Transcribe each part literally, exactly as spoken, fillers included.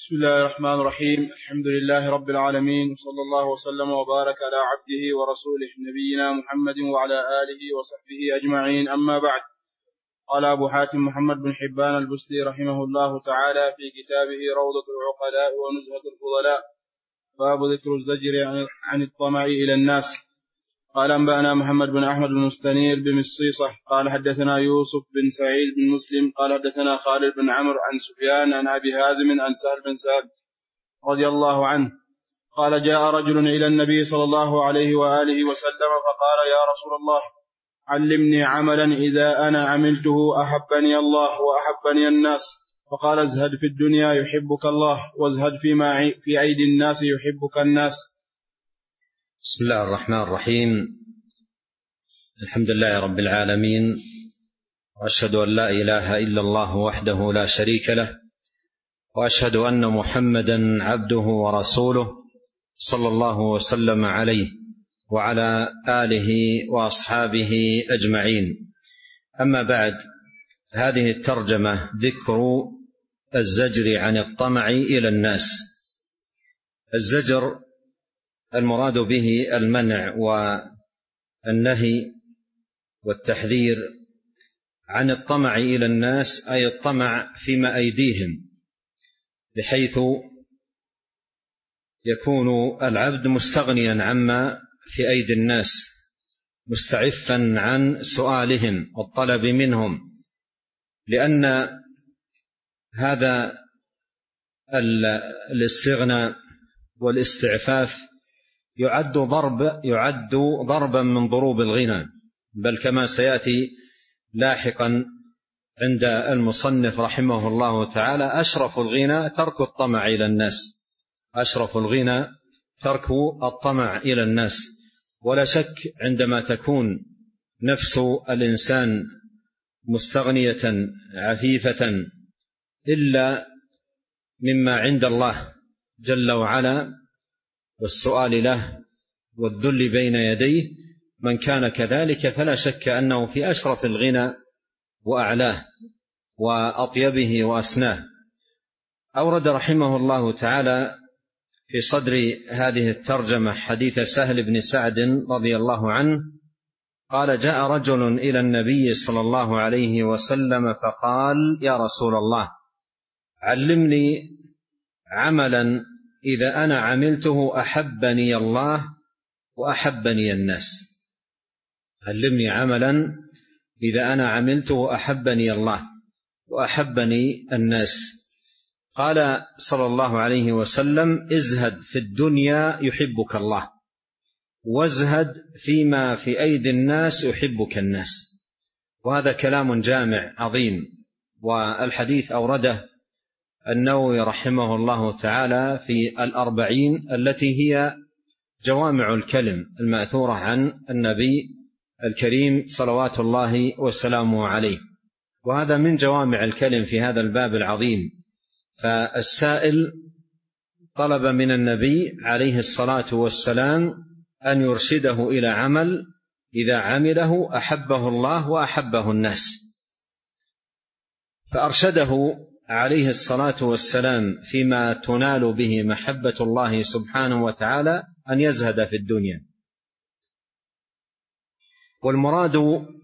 بسم الله الرحمن الرحيم. الحمد لله رب العالمين، وصلى الله وسلم وبارك على عبده ورسوله نبينا محمد وعلى آله وصحبه أجمعين، أما بعد. قال أبو حاتم محمد بن حبان البستي رحمه الله تعالى في كتابه روضة العقلاء ونزهة الفضلاء، باب ذكر الزجر عن الطمع إلى الناس. قال أنبأنا محمد بن أحمد بن مستنير بمصيصة قال حدثنا يوسف بن سعيد بن مسلم قال حدثنا خالد بن عمرو عن سفيان عن أبي هازم عن سهل بن سعد رضي الله عنه قال جاء رجل إلى النبي صلى الله عليه وآله وسلم فقال يا رسول الله علمني عملا إذا أنا عملته أحبني الله وأحبني الناس. فقال ازهد في الدنيا يحبك الله، وازهد فيما في أيدي الناس يحبك الناس. بسم الله الرحمن الرحيم. الحمد لله رب العالمين، وأشهد أن لا إله إلا الله وحده لا شريك له، وأشهد أن محمدا عبده ورسوله صلى الله وسلم عليه وعلى آله وأصحابه أجمعين. أما بعد، هذه الترجمة ذكر الزجر عن الطمع إلى الناس. الزجر المراد به المنع والنهي والتحذير عن الطمع إلى الناس، أي الطمع فيما أيديهم، بحيث يكون العبد مستغنيا عما في أيدي الناس، مستعفا عن سؤالهم والطلب منهم، لأن هذا الاستغناء والاستعفاف يعد ضرب يعد ضربا من ضروب الغنى، بل كما سيأتي لاحقا عند المصنف رحمه الله تعالى أشرف الغنى ترك الطمع إلى الناس. أشرف الغنى ترك الطمع إلى الناس. ولا شك عندما تكون نفس الإنسان مستغنية عفيفة إلا مما عند الله جل وعلا والسؤال له والذل بين يديه، من كان كذلك فلا شك أنه في أشرف الغنى وأعلاه وأطيبه وأسناه. أورد رحمه الله تعالى في صدر هذه الترجمة حديث سهل بن سعد رضي الله عنه قال جاء رجل إلى النبي صلى الله عليه وسلم فقال يا رسول الله علمني عملا إذا أنا عملته أحبني الله وأحبني الناس. علمني عملا إذا أنا عملته أحبني الله وأحبني الناس. قال صلى الله عليه وسلم ازهد في الدنيا يحبك الله، وازهد فيما في أيدي الناس يحبك الناس. وهذا كلام جامع عظيم، والحديث أورده النووي رحمه الله تعالى في الأربعين التي هي جوامع الكلم المأثورة عن النبي الكريم صلوات الله وسلامه عليه. وهذا من جوامع الكلم في هذا الباب العظيم. فالسائل طلب من النبي عليه الصلاة والسلام أن يرشده إلى عمل إذا عمله أحبه الله وأحبه الناس، فأرشده عليه الصلاة والسلام فيما تنال به محبة الله سبحانه وتعالى أن يزهد في الدنيا. والمراد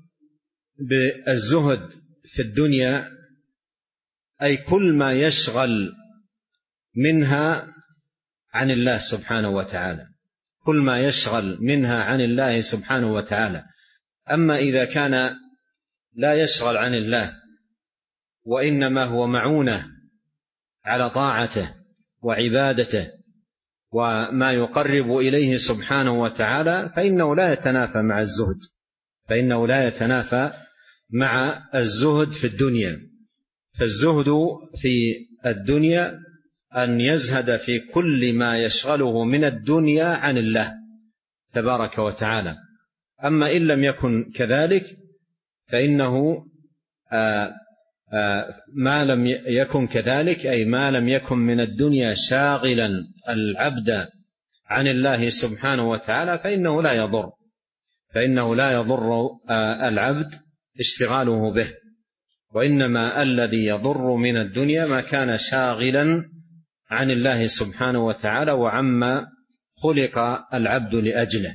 بالزهد في الدنيا أي كل ما يشغل منها عن الله سبحانه وتعالى، كل ما يشغل منها عن الله سبحانه وتعالى. أما إذا كان لا يشغل عن الله وإنما هو معونة على طاعته وعبادته وما يقرب إليه سبحانه وتعالى، فإنه لا يتنافى مع الزهد فإنه لا يتنافى مع الزهد في الدنيا. فالزهد في الدنيا أن يزهد في كل ما يشغله من الدنيا عن الله تبارك وتعالى. أما إن لم يكن كذلك فإنه آآ آآ ما لم يكن كذلك أي ما لم يكن من الدنيا شاغلا العبد عن الله سبحانه وتعالى فإنه لا يضر فإنه لا يضر العبد اشتغاله به. وإنما الذي يضر من الدنيا ما كان شاغلا عن الله سبحانه وتعالى وعما خلق العبد لأجله.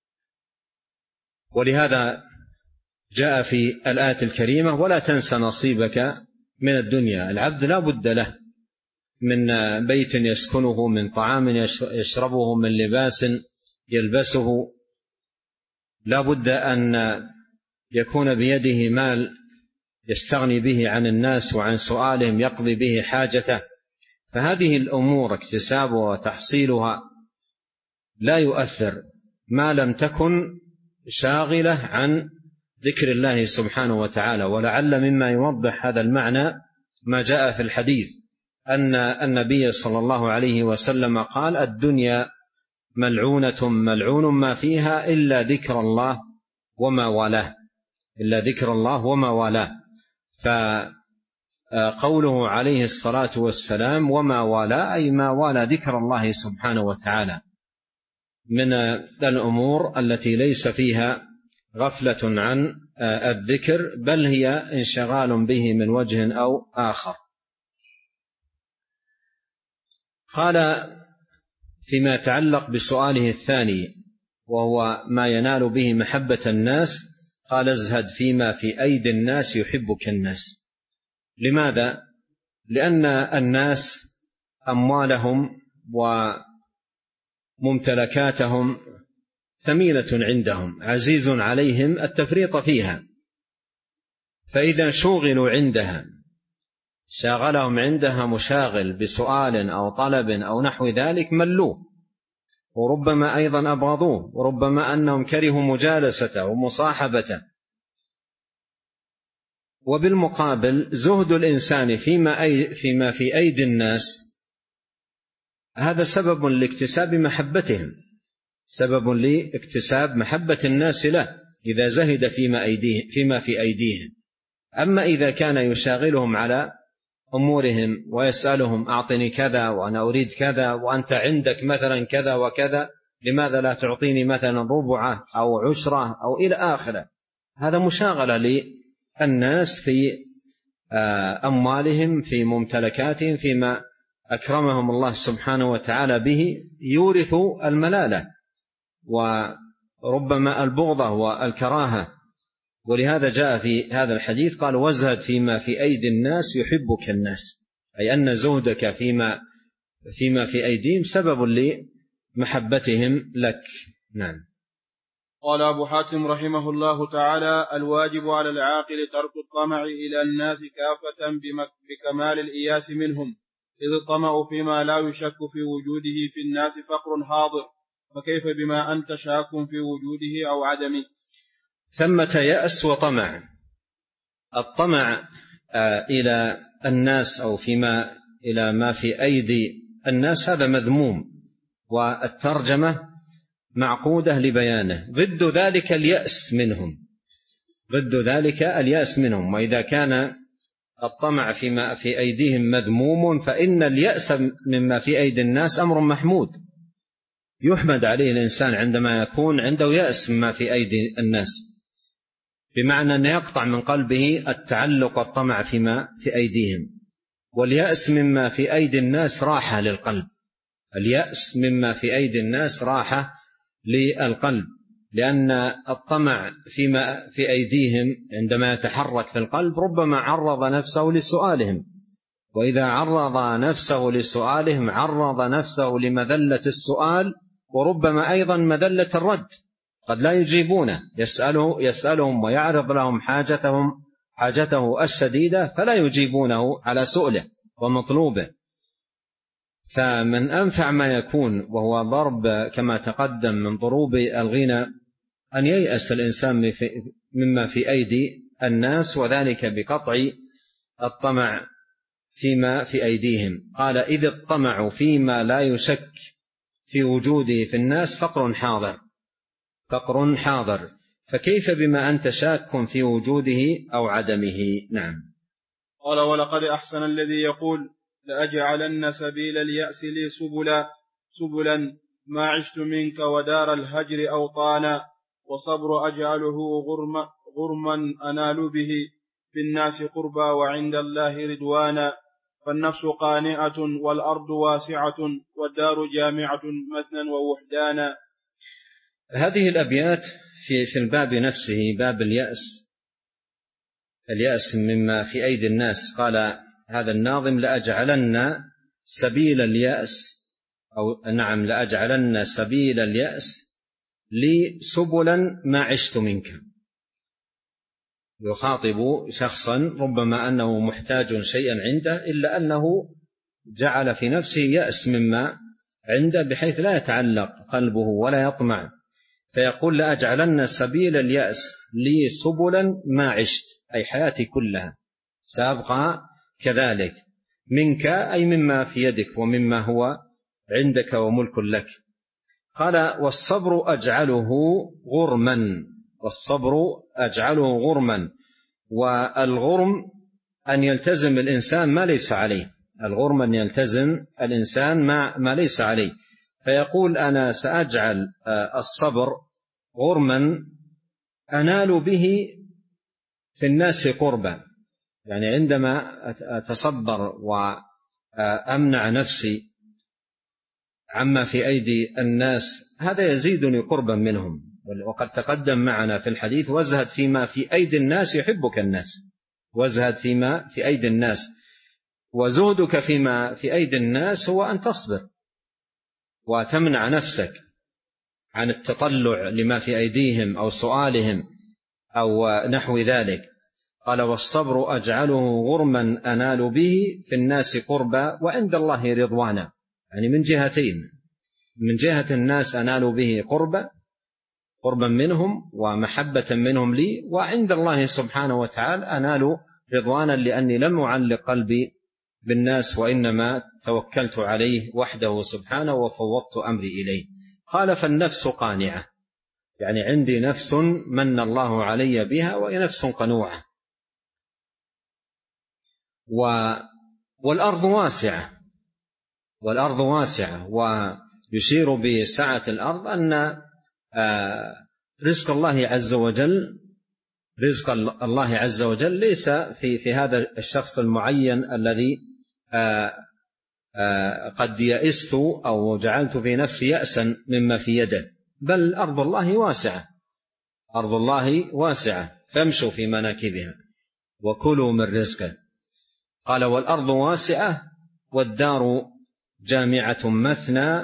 ولهذا جاء في الآية الكريمة: ولا تنس نصيبك من الدنيا. العبد لا بد له من بيت يسكنه، من طعام يشربه، من لباس يلبسه، لا بد أن يكون بيده مال يستغني به عن الناس وعن سؤالهم، يقضي به حاجته. فهذه الأمور اكتسابها وتحصيلها لا يؤثر ما لم تكن شاغلة عن ذكر الله سبحانه وتعالى. ولعل مما يوضح هذا المعنى ما جاء في الحديث أن النبي صلى الله عليه وسلم قال: الدنيا ملعونة ملعون ما فيها إلا ذكر الله وما والاه، إلا ذكر الله وما والاه. فقوله عليه الصلاة والسلام وما والاه أي ما والى ذكر الله سبحانه وتعالى من الأمور التي ليس فيها غفلة عن الذكر، بل هي انشغال به من وجه أو آخر. قال فيما يتعلق بسؤاله الثاني وهو ما ينال به محبة الناس، قال: ازهد فيما في أيدي الناس يحبك الناس. لماذا؟ لأن الناس أموالهم وممتلكاتهم ثمينة عندهم، عزيز عليهم التفريط فيها، فإذا شغلوا عندها، شاغلهم عندها مشاغل بسؤال أو طلب أو نحو ذلك، ملوه، وربما أيضا أبغضوه، وربما أنهم كرهوا مجالسته ومصاحبته. وبالمقابل زهد الإنسان فيما, أي فيما في أيدي الناس هذا سبب لاكتساب محبتهم، سبب لاكتساب محبة الناس له إذا زهد فيما, أيديه فيما في أيديهم. أما إذا كان يشاغلهم على أمورهم ويسألهم: أعطني كذا وأنا أريد كذا، وأنت عندك مثلا كذا وكذا، لماذا لا تعطيني مثلا ربعه أو عشرة أو إلى آخره، هذا مشاغلة للناس في أموالهم، في ممتلكاتهم، فيما أكرمهم الله سبحانه وتعالى به، يورث الملالة وربما البغضة والكراهة. ولهذا جاء في هذا الحديث قال: وازهد فيما في أيدي الناس يحبك الناس، أي أن زهدك فيما, فيما في أيديهم سبب لمحبتهم لك. نعم. قال أبو حاتم رحمه الله تعالى: الواجب على العاقل ترك الطمع إلى الناس كافة بكمال الإياس منهم، إذ الطمع فيما لا يشك في وجوده في الناس فقر حاضر، فكيف بما أنت شاك في وجوده أو عدمه. ثمة يأس وطمع. الطمع إلى الناس أو فيما إلى ما في أيدي الناس هذا مذموم، والترجمة معقودة لبيانه. ضد ذلك اليأس منهم، ضد ذلك اليأس منهم. وإذا كان الطمع فيما في أيديهم مذموم، فإن اليأس مما في أيدي الناس أمر محمود، يحمد عليه الإنسان عندما يكون عنده يأس مما في أيدي الناس، بمعنى أن يقطع من قلبه التعلق والطمع فيما في أيديهم. واليأس مما في أيدي الناس راحة للقلب، اليأس مما في أيدي الناس راحة للقلب، لأن الطمع فيما في أيديهم عندما يتحرك في القلب ربما عرض نفسه لسؤالهم، وإذا عرض نفسه لسؤالهم عرض نفسه لمذلة السؤال، وربما أيضا مذلة الرد، قد لا يجيبونه، يسأله يسألهم ويعرض لهم حاجتهم حاجته الشديدة فلا يجيبونه على سؤله ومطلوبه. فمن أنفع ما يكون وهو ضرب كما تقدم من ضروب الغنى أن ييأس الإنسان مما في أيدي الناس، وذلك بقطع الطمع فيما في أيديهم. قال: إذ الطمع فيما لا يشك في وجوده في الناس فقر حاضر، فقر حاضر، فكيف بما أنت شاك في وجوده أو عدمه. نعم. قال: ولقد أحسن الذي يقول: لأجعلن سبيل اليأس لي سبلا سبلا ما عشت منك ودار الهجر أوطانا، وصبر أجعله غرما, غرما أنال به في الناس قربا وعند الله رضوانا، فالنفس قانعة والأرض واسعة والدار جامعة مثنى ووحدانا. هذه الأبيات في في الباب نفسه، باب اليأس، اليأس مما في أيدي الناس. قال هذا الناظم: لأجعلن سبيل اليأس، أو نعم لأجعلن سبيل اليأس لي سبلا ما عشت منك. يخاطب شخصا ربما أنه محتاج شيئا عنده، إلا أنه جعل في نفسه يأس مما عنده بحيث لا يتعلق قلبه ولا يطمع، فيقول: لأجعلن سبيل اليأس لي سبلا ما عشت، أي حياتي كلها سأبقى كذلك، منك أي مما في يدك ومما هو عندك وملك لك. قال: والصبر أجعله غرما، والصبر أجعله غرما. والغرم أن يلتزم الإنسان ما ليس عليه، الغرم أن يلتزم الإنسان ما, ما ليس عليه. فيقول: أنا سأجعل الصبر غرما أنال به في الناس قربا، يعني عندما أتصبر وأمنع نفسي عما في أيدي الناس هذا يزيدني قربا منهم. وقد تقدم معنا في الحديث: وازهد فيما في أيدي الناس يحبك الناس، وازهد فيما في أيدي الناس. وزهدك فيما في أيدي الناس هو أن تصبر وتمنع نفسك عن التطلع لما في أيديهم أو سؤالهم أو نحو ذلك. قال: والصبر أجعله غرما أنال به في الناس قربا وعند الله رضوانا، يعني من جهتين: من جهة الناس أنال به قربا قربا منهم ومحبة منهم لي، وعند الله سبحانه وتعالى أنال رضوانا لأني لم أعلق قلبي بالناس وإنما توكلت عليه وحده سبحانه وفوضت أمري إليه. قال: فالنفس قانعة، يعني عندي نفس من الله علي بها وهي نفس قنوعة. والأرض واسعة، والأرض واسعة، ويشير بسعة الأرض أن رزق الله عز وجل رزق الله عز وجل ليس في في هذا الشخص المعين الذي قد يئست أو جعلت في نفسي يأسا مما في يده، بل أرض الله واسعة، أرض الله واسعة، فامشوا في مناكبها وكلوا من رزقه. قال: والأرض واسعة والدار جامعة مثنى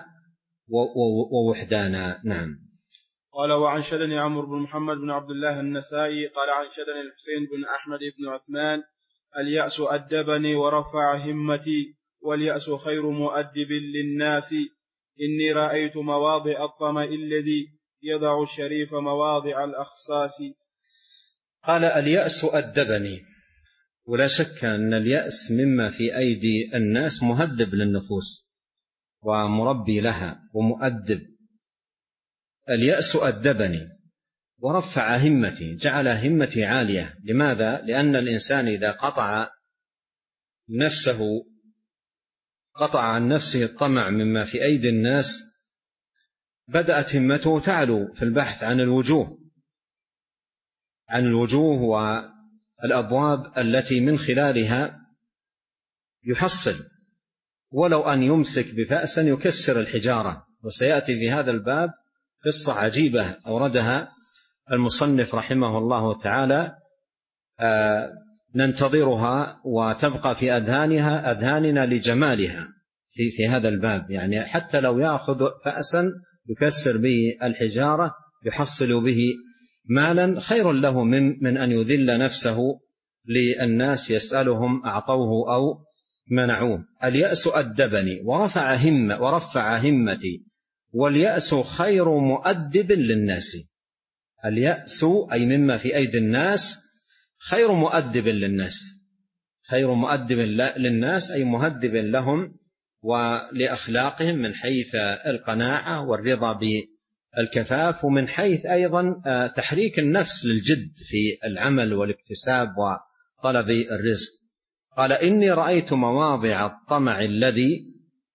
ووحدانا. نعم. قال: وعن شدني عمرو بن محمد بن عبد الله النسائي قال: عن شدني الحسين بن أحمد بن عثمان: اليأس أدبني ورفع همتي، واليأس خير مؤدب للناس، إني رأيت مواضع الطمع الذي يضع الشريف مواضع الأخساس. قال: اليأس أدبني، ولا شك أن اليأس مما في أيدي الناس مهذب للنفوس ومربي لها ومؤدب. اليأس أدبني ورفع همتي، جعل همتي عالية. لماذا؟ لأن الإنسان إذا قطع نفسه قطع عن نفسه الطمع مما في أيدي الناس بدأت همته تعلو في البحث عن الوجوه عن الوجوه والأبواب التي من خلالها يحصل، ولو أن يمسك بفأس يكسر الحجارة. وسيأتي في هذا الباب قصة عجيبة أوردها المصنف رحمه الله تعالى آه ننتظرها وتبقى في أذهانها أذهاننا لجمالها في, في هذا الباب. يعني حتى لو يأخذ فأسا يكسر به الحجارة يحصل به مالا خير له من, من أن يذل نفسه للناس يسألهم أعطوه أو منعوه. اليأس أدبني ورفع همة ورفع همتي، واليأس خير مؤدب للناس. اليأس أي مما في أيدي الناس خير مؤدب للناس، خير مؤدب للناس أي مهذب لهم ولأخلاقهم من حيث القناعة والرضا بالكفاف، ومن حيث أيضا تحريك النفس للجد في العمل والاكتساب وطلب الرزق. قال: إني رأيت مواضع الطمع الذي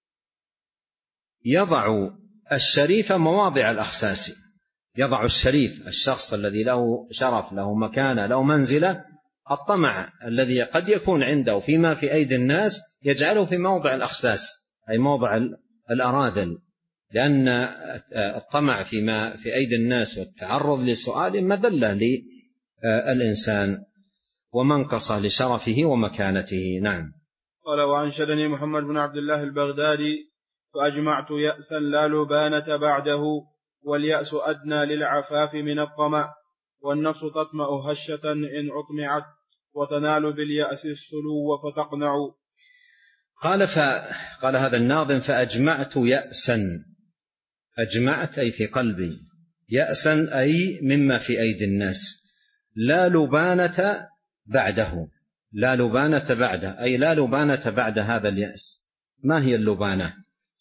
يضع الشريف مواضع الأخساس. يضع الشريف الشخص الذي له شرف، له مكانة، له منزلة، الطمع الذي قد يكون عنده فيما في أيدي الناس يجعله في موضع الأخساس أي موضع الأراذل، لأن الطمع فيما في أيدي الناس والتعرض لسؤال مذلة للإنسان ومنقصة لشرفه ومكانته. نعم. قال: وأنشدني محمد بن عبد الله البغدادي: فأجمعت يأسا لا لبانة بعده، واليأس أدنى للعفاف من الطمع، والنفس تطمع هشة إن أطمعت، وتنال باليأس السلو فتقنع. قال, قال هذا الناظم: فأجمعت يأسا، أجمعت أي في قلبي، يأسا أي مما في أيدي الناس، لا لبانة بعده، لا لبانة بعده أي لا لبانة بعد هذا اليأس. ما هي اللبانة؟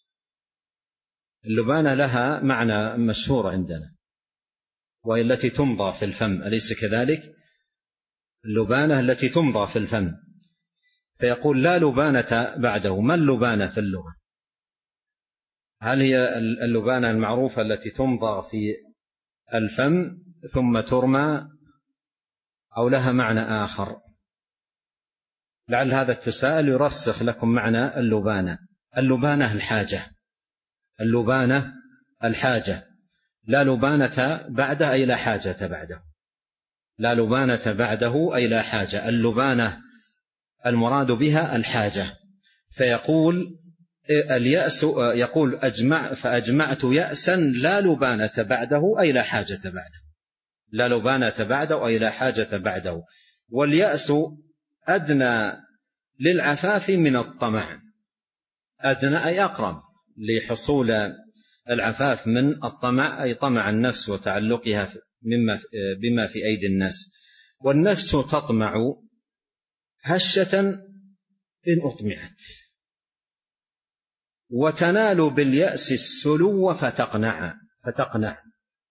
اللبانة لها معنى مشهور عندنا، وهي التي تمضى في الفم، أليس كذلك؟ اللبانة التي تمضى في الفم. فيقول لا لبانة بعده. ما اللبانة في اللغة؟ هل هي اللبانة المعروفة التي تمضى في الفم ثم ترمى، أو لها معنى آخر؟ لعل هذا التساؤل يرسخ لكم معنى اللبانة. اللبانة الحاجة، اللبانة الحاجة، لا لبانة بعده أي لا حاجة بعده، لا لبانة بعده أي لا حاجة. اللبانة المراد بها الحاجة. فيقول اليأس، يقول أجمع فأجمعت يأسا لا لبانة بعده أي لا حاجة بعده، لا لبانة بعده أي لا حاجة بعده. واليأس أدنى للعفاف من الطمع، أدنى أي أقرب لحصول العفاف من الطمع، أي طمع النفس وتعلقها مما بما في أيدي الناس. والنفس تطمع هشة إن أطمعت، وتنال باليأس السلو فتقنع فتقنع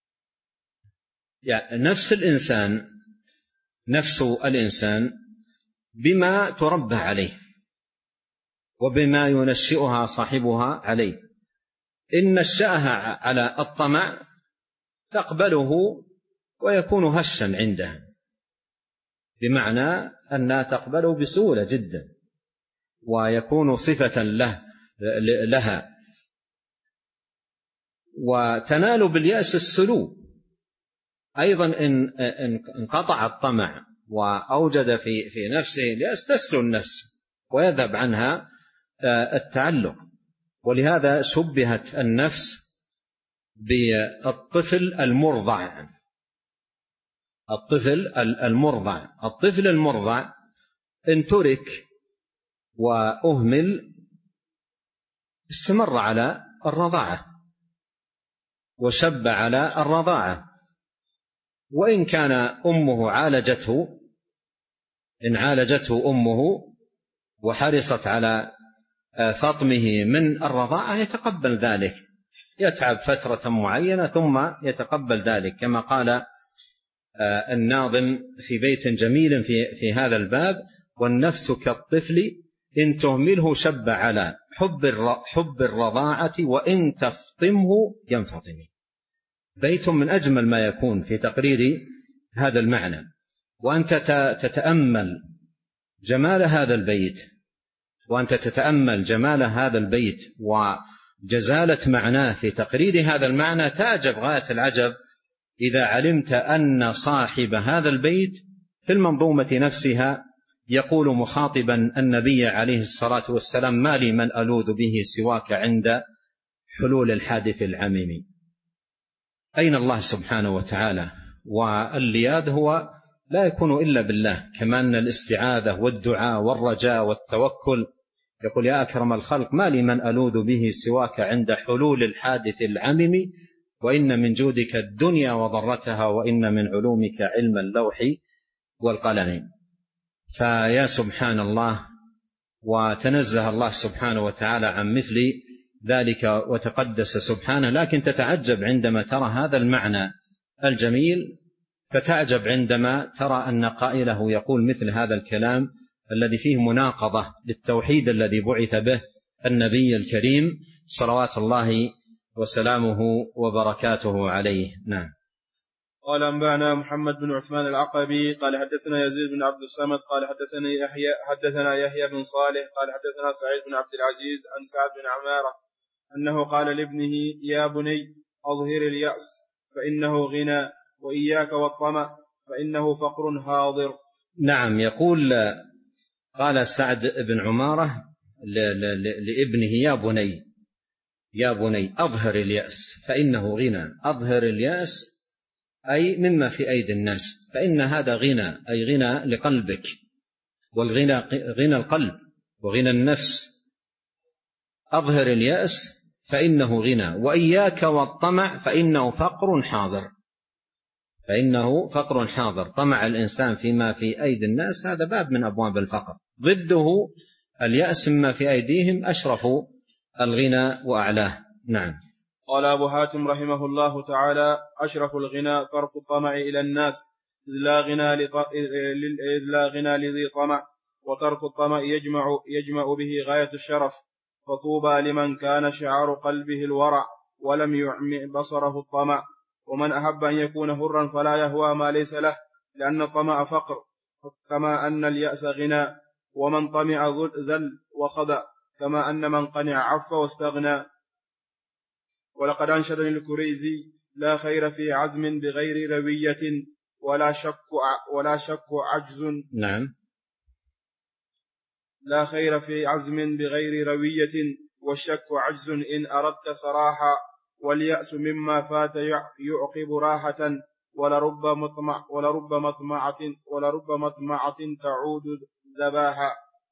يعني نفس الإنسان، نفس الإنسان بما تربى عليه وبما ينشئها صاحبها عليه. إن نشأها على الطمع تقبله ويكون هشا عندها، بمعنى أنها تقبله بسهولة جدا ويكون صفة له لها. وتنال باليأس السلو أيضا، إن انقطع الطمع وأوجد في في نفسه اليأس تسلو النفس ويذهب عنها التعلق. ولهذا شبهت النفس بالطفل المرضع، الطفل المرضع الطفل المرضع إن ترك وأهمل استمر على الرضاعة وشب على الرضاعة، وإن كان أمه عالجته، إن عالجته أمه وحرصت على فطمه من الرضاعة يتقبل ذلك، يتعب فترة معينة ثم يتقبل ذلك، كما قال الناظم في بيت جميل في, في هذا الباب: والنفس كالطفل إن تهمله شب على حب, حب الرضاعة وإن تفطمه ينفطم. بيت من أجمل ما يكون في تقرير هذا المعنى. وأنت تتأمل جمال هذا البيت، وأنت تتأمل جمال هذا البيت وجزالة معناه في تقرير هذا المعنى، تعجب غاية العجب إذا علمت أن صاحب هذا البيت في المنظومة نفسها يقول مخاطبا النبي عليه الصلاة والسلام: ما لي من ألوذ به سواك عند حلول الحادث العميم. أين الله سبحانه وتعالى؟ واللياذ هو لا يكون إلا بالله، كما أن الاستعاذة والدعاء والرجاء والتوكل. يقول: يا أكرم الخلق ما لي من ألوذ به سواك عند حلول الحادث العميم، وإن من جودك الدنيا وضرتها، وإن من علومك علم اللوح والقلم. فيا سبحان الله، وتنزه الله سبحانه وتعالى عن مثل ذلك وتقدس سبحانه. لكن تتعجب عندما ترى هذا المعنى الجميل، فتعجب عندما ترى أن قائله يقول مثل هذا الكلام الذي فيه مناقضة للتوحيد الذي بعث به النبي الكريم صلوات الله وسلامه وبركاته عليه. نعم. قال أنبأنا محمد بن عثمان العقبي قال حدثنا يزيد بن عبد الصمد قال حدثنا يحيى حدثنا يحيى بن صالح قال حدثنا سعيد بن عبد العزيز عن سعد بن عمارة أنه قال لابنه يا بني أظهر اليأس فإنه غنى وإياك والطمع فإنه فقر حاضر. نعم. يقول قال سعد بن عمارة لابنه يا بني يا بني أظهر اليأس فإنه غنى. أظهر اليأس أي مما في أيدي الناس، فإن هذا غنى، أي غنى لقلبك، والغنى غنى القلب وغنى النفس. أظهر اليأس فإنه غنى وإياك والطمع فإنه فقر حاضر. فإنه فقر حاضر. طمع الإنسان فيما في أيدي الناس هذا باب من أبواب الفقر، ضده اليأس مما في أيديهم أشرف الغنى وأعلاه. نعم. قال أبو حاتم رحمه الله تعالى أشرف الغنى ترك الطمع إلى الناس إذ لا غنى, لط... إذ لا غنى لذي طمع، وترك الطمع يجمع, يجمع به غاية الشرف. فطوبى لمن كان شعار قلبه الورع ولم يعمئ بصره الطمع. ومن أحب أن يكون حرا فلا يهوى ما ليس له، لأن الطمع فقر كما أن اليأس غنى، ومن طمع ذل وخضع كما أن من قنع عف واستغنى. ولقد أنشدني الكريزي لا خير في عزم بغير روية ولا شك ولا شك عجز. نعم. لا خير في عزم بغير روية والشك عجز إن أردت صراحة. واليأس مما فات يعقب راحة ولرب مطمع ولرب مطمعة ولرب مطمعة تعود ذباحا.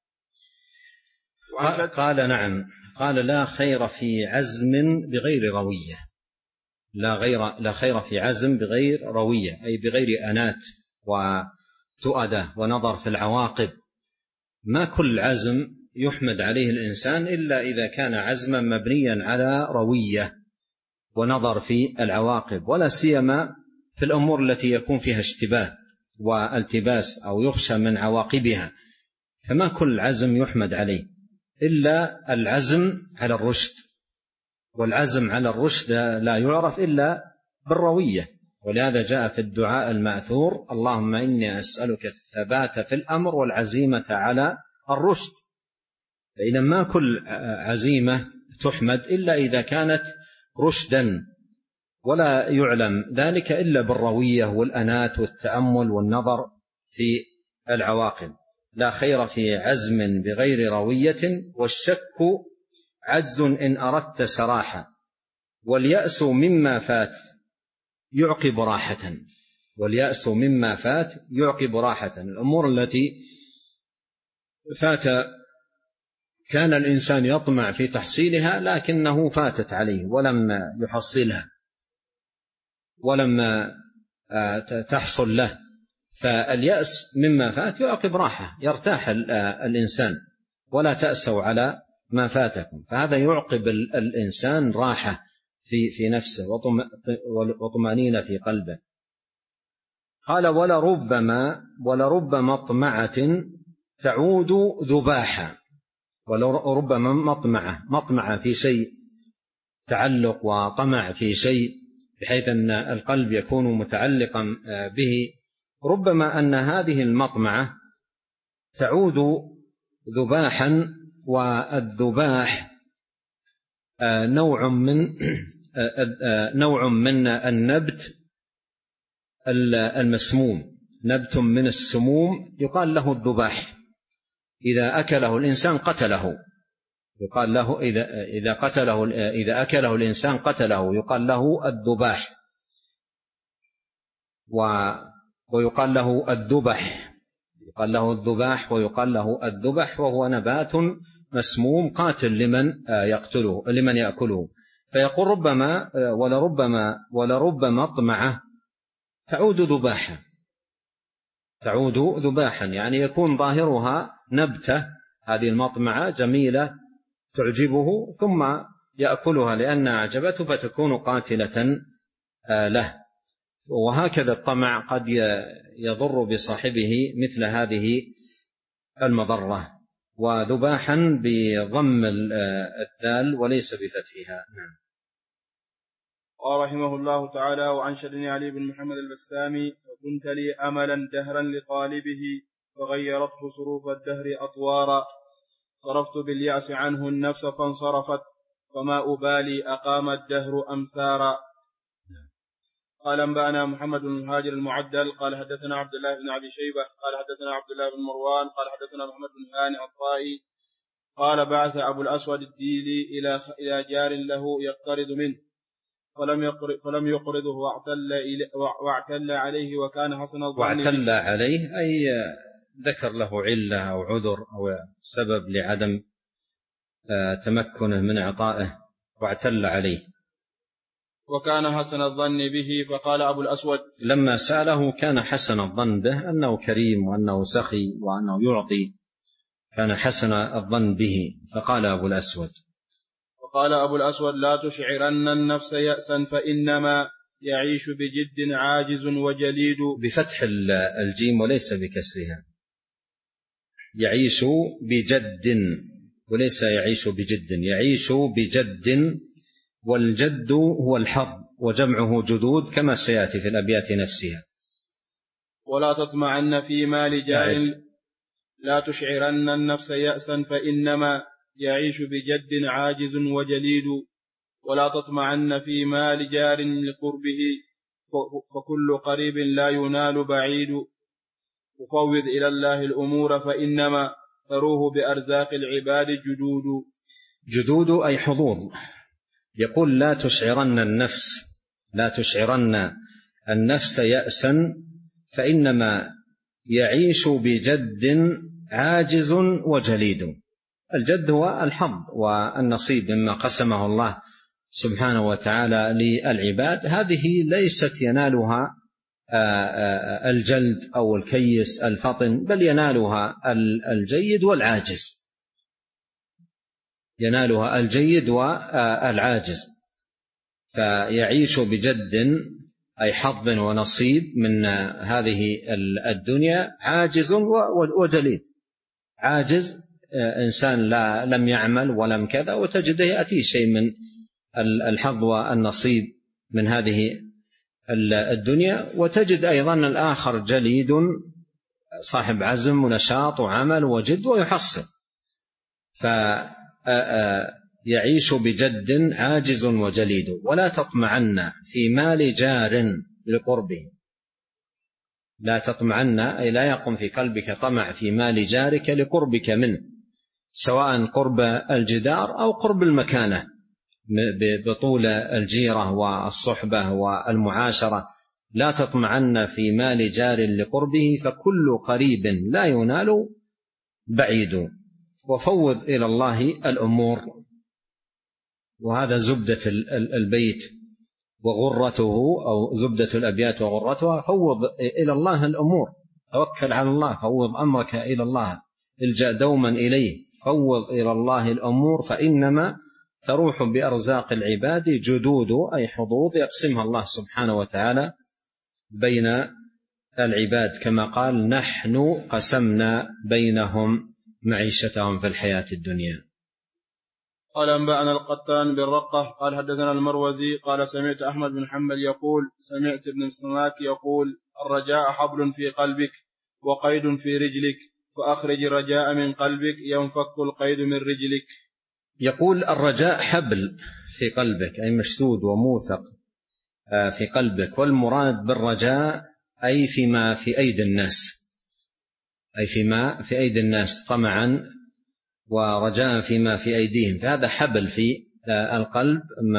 قال نعم. قال لا خير في عزم بغير روية. لا غير لا خير في عزم بغير روية أي بغير أنات وتؤدة ونظر في العواقب. ما كل عزم يحمد عليه الإنسان إلا إذا كان عزما مبنيا على روية ونظر في العواقب، ولا سيما في الأمور التي يكون فيها اشتباه والتباس أو يخشى من عواقبها. فما كل عزم يحمد عليه إلا العزم على الرشد، والعزم على الرشد لا يعرف إلا بالروية. ولهذا جاء في الدعاء المأثور اللهم إني أسألك الثبات في الأمر والعزيمة على الرشد. فإذا ما كل عزيمة تحمد إلا إذا كانت رشدا، ولا يعلم ذلك إلا بالروية والأنات والتأمل والنظر في العواقب. لا خير في عزم بغير روية والشك عجز إن أردت سراحة. واليأس مما فات يعقب راحة. واليأس مما فات يعقب راحة. الأمور التي فات كان الإنسان يطمع في تحصيلها لكنه فاتت عليه ولم يحصلها ولم تحصل له، فاليأس مما فات يعقب راحة، يرتاح الإنسان. ولا تأسوا على ما فاتكم، فهذا يعقب الإنسان راحة في في نفسه وطمأنينة في قلبه. قال ولربما ولرب مطمعة تعود ذباحا. ولربما مطمعة مطمعة في شيء، تعلق وطمع في شيء بحيث أن القلب يكون متعلقا به، ربما أن هذه المطمعة تعود ذباحا. والذباح نوع من نوع من النبت المسموم، نبت من السموم يقال له الذباح. إذا أكله الإنسان قتله، يقال له إذا إذا قتله إذا أكله الإنسان قتله، يقال له الذباح ويقال له الذبح. يقال له الذباح ويقال له الذبح، وهو نبات مسموم قاتل لمن يقتله لمن يأكله. فيقول ربما ولربما ولرب مطمعة تعود ذباحا. تعود ذباحا يعني يكون ظاهرها نبتة، هذه المطمعة جميلة تعجبه ثم يأكلها لأنها أعجبته فتكون قاتلة له. وهكذا الطمع قد يضر بصاحبه مثل هذه المضرة. وذباحا بضم الدال وليس بفتحها. نعم. قال رحمه الله تعالى: وأنشدني علي بن محمد البسامي: وكنت لي أملا دهرا لطالبه فغيرته صروف الدهر أطوارا، صرفت باليأس عنه النفس فانصرفت، فما أبالي أقام الدهر أمثارا. قال أنبأنا محمد بن المهاجر المعدل قال حدثنا عبد الله بن أبي شيبة قال حدثنا عبد الله بن مروان قال حدثنا محمد بن هانئ الطائي قال بعث أبو الأسود الديلي إلى إلى جار له يقترض منه فلم يقرض فلم يقرضه واعتل واعتل عليه وكان حسن الظن. واعتل عليه أي ذكر له علة أو عذر أو سبب لعدم تمكنه من إعطائه، واعتل عليه. وكان حسن الظن به، فقال أبو الأسود لما سأله كان حسن الظن به أنه كريم وأنه سخي وأنه يعطي، كان حسن الظن به، فقال أبو الأسود وقال أبو الأسود: لا تشعرن النفس يأسا فإنما يعيش بجد عاجز وجليد. بفتح الجيم وليس بكسرها، يعيش بجد وليس يعيش بجد، يعيش بجد، والجد هو الحظ وجمعه جدود كما سيأتي في الأبيات نفسها. ولا تطمعن في مال جار لا تشعرن النفس يأسا فإنما يعيش بجد عاجز وجليد. ولا تطمعن في مال جار لقربه فكل قريب لا ينال بعيد. وفوض إلى الله الأمور فإنما تروه بأرزاق العباد جدود. جدود أي حظوظ. يقول: لا تشعرن النفس لا تشعرن النفس يأسا فإنما يعيش بجد عاجز وجليد. الجد هو الحظ والنصيب مما قسمه الله سبحانه وتعالى للعباد، هذه ليست ينالها الجلد أو الكيس الفطن، بل ينالها الجيد والعاجز، ينالها الجيد والعاجز. فيعيش بجد أي حظ ونصيب من هذه الدنيا، عاجز وجليد. عاجز إنسان لا لم يعمل ولم كذا، وتجده يأتي شيء من الحظ والنصيب من هذه الدنيا. وتجد أيضا الآخر جليد صاحب عزم ونشاط وعمل وجد ويحصل. فيعيش بجد عاجز وجليد. ولا تطمعن في مال جار لقربه، لا تطمعن أي لا يقم في قلبك طمع في مال جارك لقربك منه، سواء قرب الجدار أو قرب المكانة بطول الجيرة والصحبة والمعاشرة. لا تطمعن في مال جار لقربه فكل قريب لا ينال بعيد. وفوض إلى الله الأمور، وهذا زبدة البيت وغرته، أو زبدة الأبيات وغرتها. فوض إلى الله الأمور، توكل على الله، فوض أمرك إلى الله، الجأ دوما إليه. فوض إلى الله الأمور فإنما تروح بأرزاق العباد جدود أي حظوظ يقسمها الله سبحانه وتعالى بين العباد، كما قال: نحن قسمنا بينهم معيشتهم في الحياة الدنيا. قال أنبأنا القطان بالرقة قال حدثنا المروزي قال سمعت أحمد بن حنبل يقول سمعت ابن السماك يقول: الرجاء حبل في قلبك وقيد في رجلك، فأخرج الرجاء من قلبك ينفك القيد من رجلك. يقول: الرجاء حبل في قلبك أي مشدود وموثق في قلبك، والمراد بالرجاء أي فيما في أيدي الناس، أي فيما في أيدي الناس طمعا ورجاء فيما في أيديهم. فهذا حبل في القلب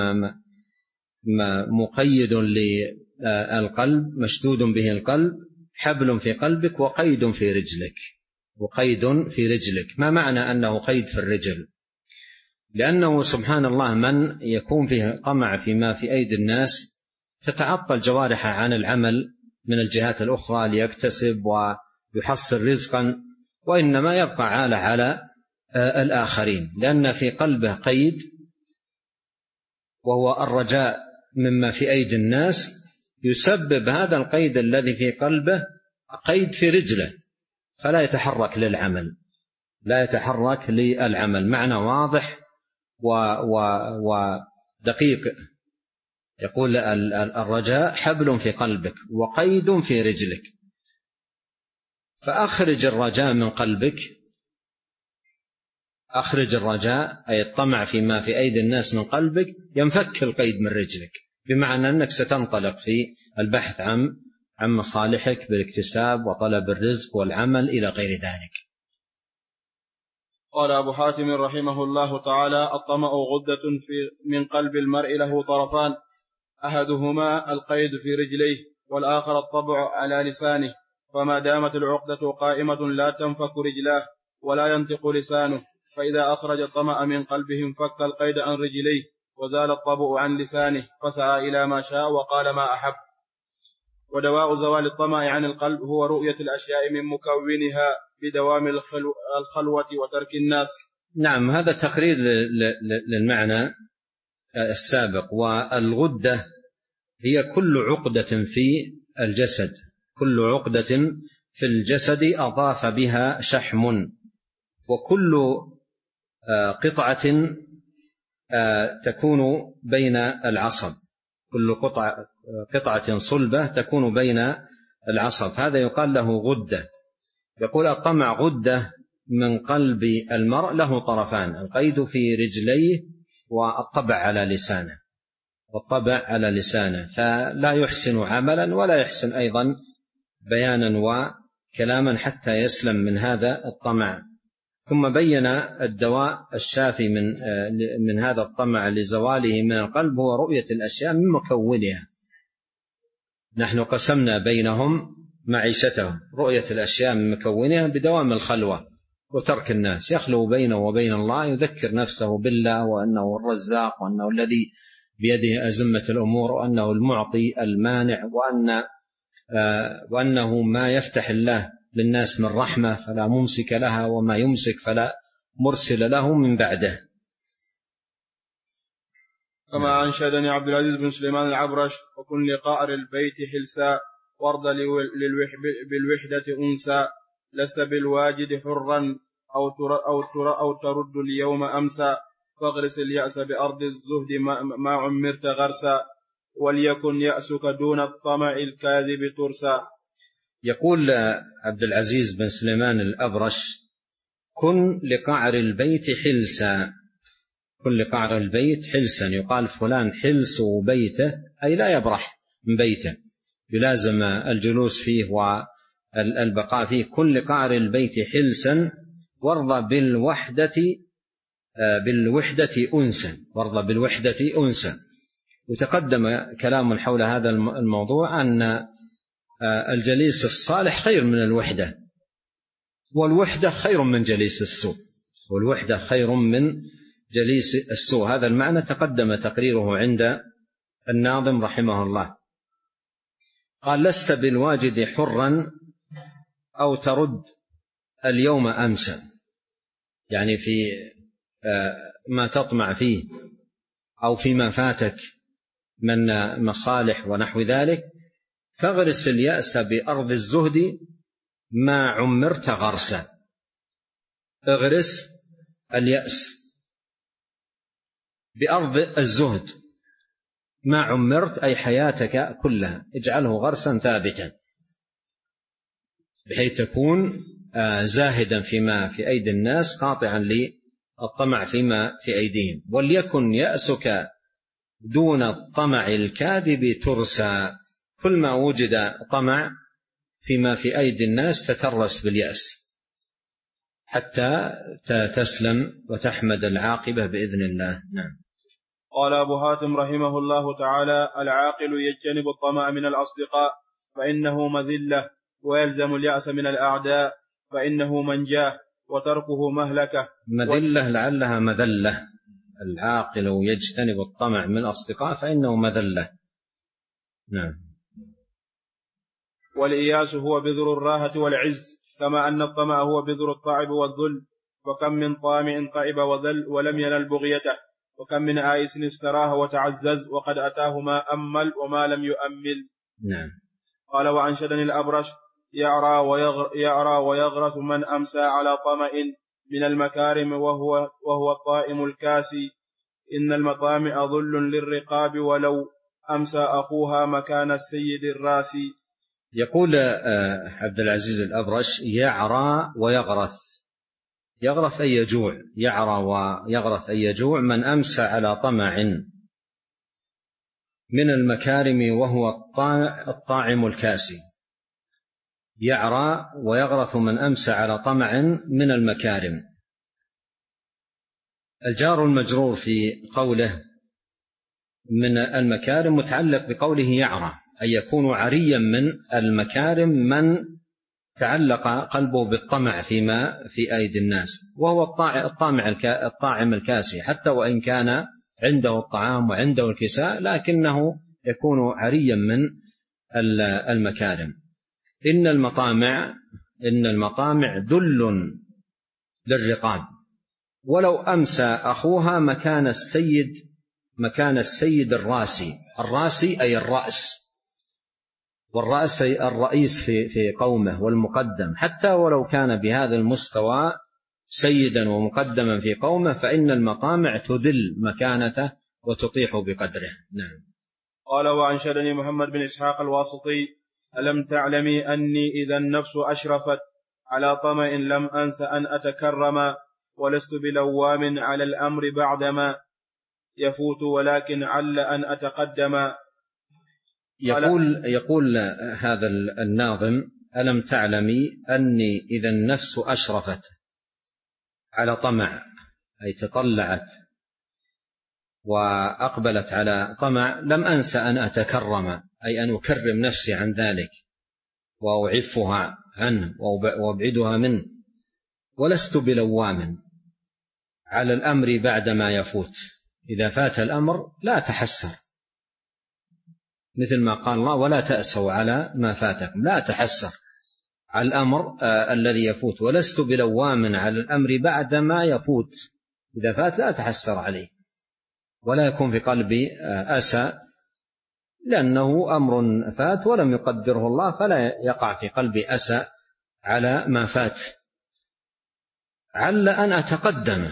مقيد للقلب، مشدود به القلب، حبل في قلبك وقيد في رجلك. وقيد في رجلك، ما معنى أنه قيد في الرجل؟ لأنه سبحان الله من يكون فيه طمع فيما في أيدي الناس تتعطل جوارحه عن العمل من الجهات الأخرى ليكتسب ويحصل رزقا، وإنما يبقى عالة على الآخرين، لأن في قلبه قيد وهو الرجاء مما في أيدي الناس، يسبب هذا القيد الذي في قلبه قيد في رجله، فلا يتحرك للعمل، لا يتحرك للعمل. معنى واضح ودقيق يقول الرجاء حبل في قلبك وقيد في رجلك، فأخرج الرجاء من قلبك، أخرج الرجاء أي الطمع فيما في أيدي الناس من قلبك، ينفك القيد من رجلك، بمعنى أنك ستنطلق في البحث عن عن مصالحك بالاكتساب وطلب الرزق والعمل إلى غير ذلك. قال أبو حاتم رحمه الله تعالى: الطمع غدة في من قلب المرء له طرفان، أحدهما القيد في رجليه، والآخر الطبع على لسانه، فما دامت العقدة قائمة لا تنفك رجلاه ولا ينطق لسانه، فإذا أخرج الطمع من قلبه انفك القيد عن رجليه وزال الطبع عن لسانه، فسعى إلى ما شاء وقال ما أحب. ودواء زوال الطمع عن القلب هو رؤية الأشياء من مكونها بدوام الخلوة وترك الناس. نعم، هذا تقرير للمعنى السابق. والغدة هي كل عقدة في الجسد، كل عقدة في الجسد أضاف بها شحم، وكل قطعة تكون بين العصب، كل قطعة, قطعة صلبة تكون بين العصب، هذا يقال له غدة. يقول الطمع غدة من قلب المرء له طرفان، القيد في رجليه والطبع على لسانه، والطبع على لسانه، فلا يحسن عملا ولا يحسن أيضا بيانا وكلاما حتى يسلم من هذا الطمع. ثم بين الدواء الشافي من من هذا الطمع لزواله من القلب هو رؤية الأشياء من مكونها. نحن قسمنا بينهم معيشتهم، رؤية الأشياء من مكونها بدوام الخلوة وترك الناس، يخلو بينه وبين الله، يذكر نفسه بالله وأنه الرزاق وأنه الذي بيده أزمة الأمور وأنه المعطي المانع، وأن وأنه ما يفتح الله للناس من رحمة فلا ممسك لها، وما يمسك فلا مرسل له من بعده. كما أنشدني عبد العزيز بن سليمان العبرش: وكن لقعر البيت حلسا وارض بالوحدة أنسا، لست بالواجد حرا أو, أو, أو ترد اليوم أمسا، فاغرس اليأس بأرض الزهد ما عمرت غرسا، وليكن يأسك دون الطمع الكاذب ترسا. يقول عبد العزيز بن سليمان الأبرش: كن لقعر البيت حلسا، كن لقعر البيت حلسا، يقال فلان حلس بيته أي لا يبرح من بيته، يلازم الجلوس فيه والبقاء فيه. كن لقعر البيت حلسا وارضى بالوحدة بالوحدة أنسا، وارضى بالوحدة أنسا. وتقدم كلام حول هذا الموضوع أن الجليس الصالح خير من الوحدة، والوحدة خير من جليس السوء، والوحدة خير من جليس السوء. هذا المعنى تقدم تقريره عند الناظم رحمه الله. قال: لست بالواجد حرا أو ترد اليوم أمسا، يعني في ما تطمع فيه أو فيما فاتك من مصالح ونحو ذلك، فاغرس اليأس بأرض الزهد ما عمرت غرسا. اغرس اليأس بأرض الزهد ما عمرت أي حياتك كلها، اجعله غرسا ثابتا بحيث تكون زاهدا فيما في أيدي الناس، قاطعا للطمع فيما في أيديهم. وليكن يأسك دون الطمع الكاذب ترسى، كل ما وجد طمع فيما في أيدي الناس تترس باليأس حتى تسلم وتحمد العاقبة بإذن الله. نعم. قال أبو حاتم رحمه الله تعالى: العاقل يجتنب الطمع من الأصدقاء فإنه مذلة، ويلزم اليأس من الأعداء فإنه منجاه، وتركه مهلكة. مذلة لعلها مذلة، العاقل يجتنب الطمع من الأصدقاء فإنه مذلة. نعم. والإياس هو بذر الراحة والعز، كما أن الطمع هو بذر الطعب والذل، وكم من طامع طعب وذل ولم ينل بغيته، وكم من آيس استراه وتعزز وقد أتاه ما أمل وما لم يؤمل. نعم. قال: وأنشدني الأبرش: يعرى, ويغر يعرى ويغرس من أمسى على طمع من المكارم وهو, وهو الطائم الكاسي، إن المطامع ظل للرقاب ولو أمسى أخوها مكان السيد الراسي. يقول عبد العزيز الأبرش: يعرى ويغرث. يغرث أي يجوع، يعرى ويغرث أي يجوع من أمسى على طمع من المكارم وهو الطاعم الكاسي. يعرى ويغرث من أمسى على طمع من المكارم. الجار المجرور في قوله من المكارم متعلق بقوله يعرى، أي يكون عريا من المكارم من تعلق قلبه بالطمع فيما في أيدي الناس، وهو الطاعم الكاسي، حتى وإن كان عنده الطعام وعنده الكساء لكنه يكون عريا من المكارم. إن المطامع إن المطامع ذل للرقاب، ولو أمسى أخوها مكان السيد مكان السيد الراسي. الراسي أي الرأس، والرأس الرئيس في في قومه والمقدم، حتى ولو كان بهذا المستوى سيدا ومقدما في قومه فإن المطامع تذل مكانته وتطيح بقدره. نعم. قال: وأنشدني محمد بن إسحاق الواسطي: ألم تعلمي أني إذا النفس أشرفت على طمع لم أنس أن أتكرم، ولست بلوام على الأمر بعدما يفوت، ولكن عل أن أتقدم. يقول, يقول هذا الناظم: ألم تعلمي أني إذا النفس أشرفت على طمع، أي تطلعت وأقبلت على طمع، لم أنس أن أتكرم، أي أن أكرم نفسي عن ذلك وأعفها عنه وأبعدها منه. ولست بلوام على الأمر بعدما يفوت. إذا فات الأمر لا تحسر، مثل ما قال الله: ولا تأسوا على ما فاتكم. لا تحسر على الأمر آه الذي يفوت. ولست بلوام على الأمر بعدما يفوت. إذا فات لا تحسر عليه، ولا يكون في قلبي آه أسى، لأنه أمر فات ولم يقدره الله، فلا يقع في قلبي أسى على ما فات. عل أن أتقدم،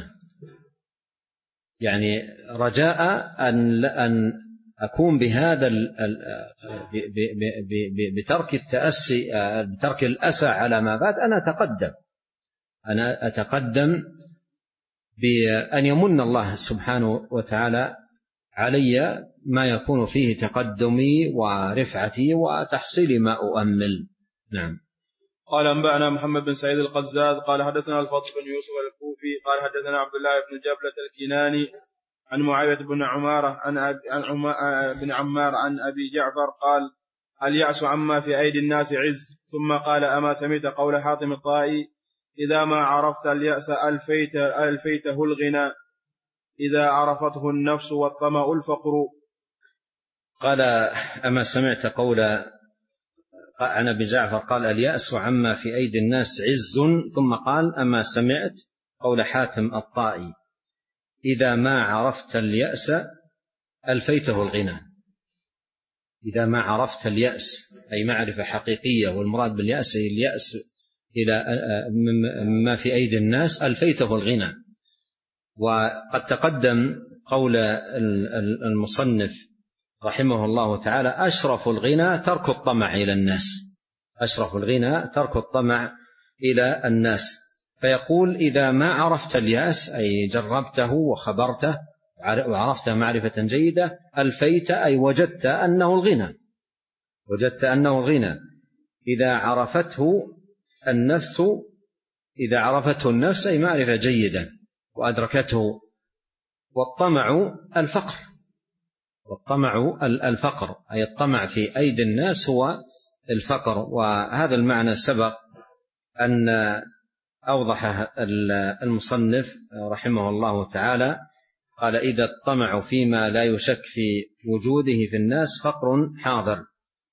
يعني رجاء أن أن أكون بهذا بترك التأسي بترك الأسى على ما فات، أنا أتقدم أنا أتقدم بأن يمن الله سبحانه وتعالى علي ما يكون فيه تقدمي ورفعتي وتحصيل ما أؤمل. نعم. قال: أنبأنا محمد بن سعيد القزاز قال حدثنا الفضل بن يوسف الكوفي قال حدثنا عبد الله بن جبلة الكناني عن معاوية بن عمارة عن, عن بن عمار عن أبي جعفر قال: اليأس عما في أيدي الناس عز. ثم قال: أما سمعت قول حاتم الطائي: إذا ما عرفت اليأس ألفيت ألفيته الغنى، إذا عرفته النفس والطمع الفقر. قال: أما سمعت قول عن أبي جعفر قال: اليأس عما في أيدي الناس عز. ثم قال: أما سمعت قول حاتم الطائي: إذا ما عرفت اليأس ألفيته الغنى. إذا ما عرفت اليأس أي معرفة حقيقية، والمراد باليأس اليأس إلى ما في أيدي الناس، ألفيته الغنى. وقد تقدم قول المصنف رحمه الله تعالى: أشرف الغنى ترك الطمع إلى الناس. أشرف الغنى ترك الطمع إلى الناس. فيقول: إذا ما عرفت اليأس أي جربته وخبرته وعرفته معرفة جيدة، ألفيت أي وجدت أنه الغنى وجدت أنه الغنى إذا عرفته النفس إذا عرفته النفس أي معرفة جيدة وأدركته. والطمع الفقر والطمع الفقر أي الطمع في أيدي الناس هو الفقر. وهذا المعنى سبق أن أوضح المصنف رحمه الله تعالى، قال: إذا الطمع فيما لا يشك في وجوده في الناس فقر حاضر.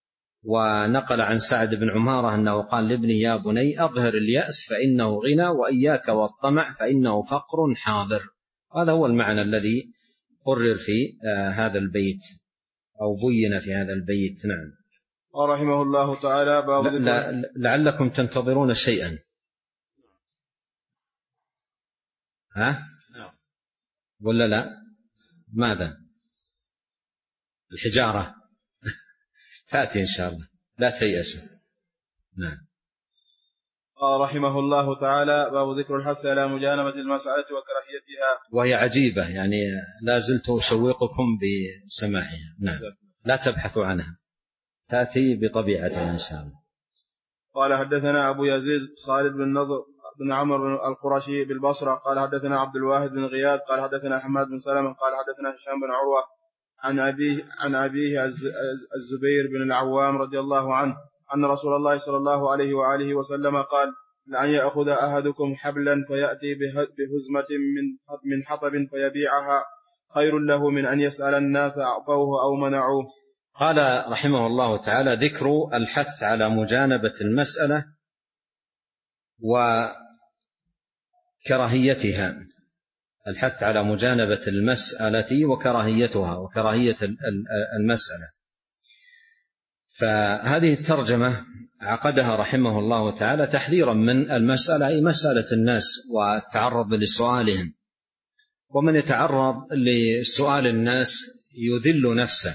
ونقل عن سعد بن عمارة أنه قال لابنه: يا بني أظهر اليأس فإنه غنى، وإياك والطمع فإنه فقر حاضر. هذا هو المعنى الذي قرر في هذا البيت أو بين في هذا البيت. نعم. ورحمه الله تعالى باب لا لعلكم تنتظرون شيئا. ها؟ ولا لا؟ ماذا؟ الحجارة تأتي إن شاء الله، لا تيأسوا. نعم. قال رحمه الله تعالى: باب ذكر الحث على مجانبة المسألة وكراهيتها. وهي عجيبة، يعني لا زلت أشوقكم بسماعها. نعم، لا تبحثوا عنها، تأتي بطبيعتها إن شاء الله. قال حدثنا أبو يزيد خالد بن نضر بن عمرو القرشي بالبصرة قال حدثنا عبد الواحد بن غياث قال حدثنا حماد بن سلمة قال حدثنا هشام بن عروة عن أبيه عن أبيه الزبير بن العوام رضي الله عنه أن رسول الله صلى الله عليه وآله وسلم قال: لأن يأخذ أحدكم حبلا فيأتي بهزمة من حطب فيبيعها خير له من أن يسأل الناس أعطوه أو منعوه. قال رحمه الله تعالى: ذكر الحث على مجانبة المسألة وكراهيتها، الحث على مجانبة المسألة وكراهيتها وكراهية المسألة. فهذه الترجمة عقدها رحمه الله تعالى تحذيرا من المسألة، أي مسألة الناس والتعرض لسؤالهم. ومن يتعرض لسؤال الناس يذل نفسه،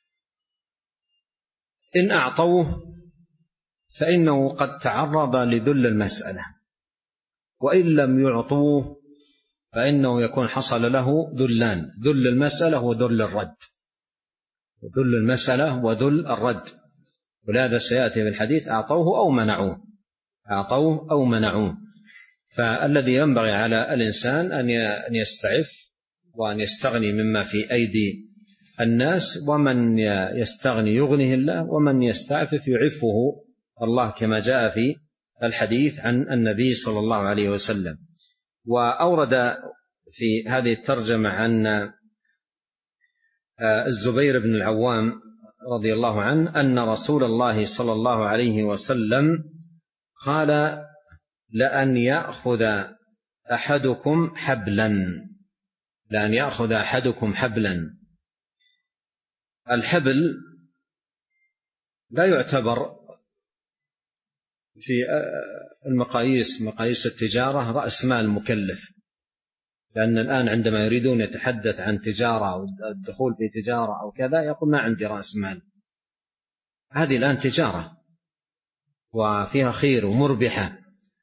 إن أعطوه فإنه قد تعرض لذل المسألة، وإن لم يعطوه فإنه يكون حصل له ذلان: ذل المسألة وذل الرد، ذل المسألة وذل الرد. ولهذا سيأتي في الحديث: أعطوه أو منعوه، أعطوه أو منعوه. فالذي ينبغي على الإنسان أن يستعف وأن يستغني مما في أيدي الناس، ومن يستغني يغنيه الله، ومن يستعفف يعفه الله، كما جاء في الحديث عن النبي صلى الله عليه وسلم. وأورد في هذه الترجمة عن الزبير بن العوام رضي الله عنه أن رسول الله صلى الله عليه وسلم قال: لأن يأخذ أحدكم حبلا، لأن يأخذ أحدكم حبلا. الحبل لا يعتبر في المقاييس مقاييس التجارة رأس مال مكلف، لأن الآن عندما يريدون يتحدث عن تجارة أو الدخول في تجارة أو كذا يقول: ما عندي رأس مال. هذه الآن تجارة وفيها خير ومربحة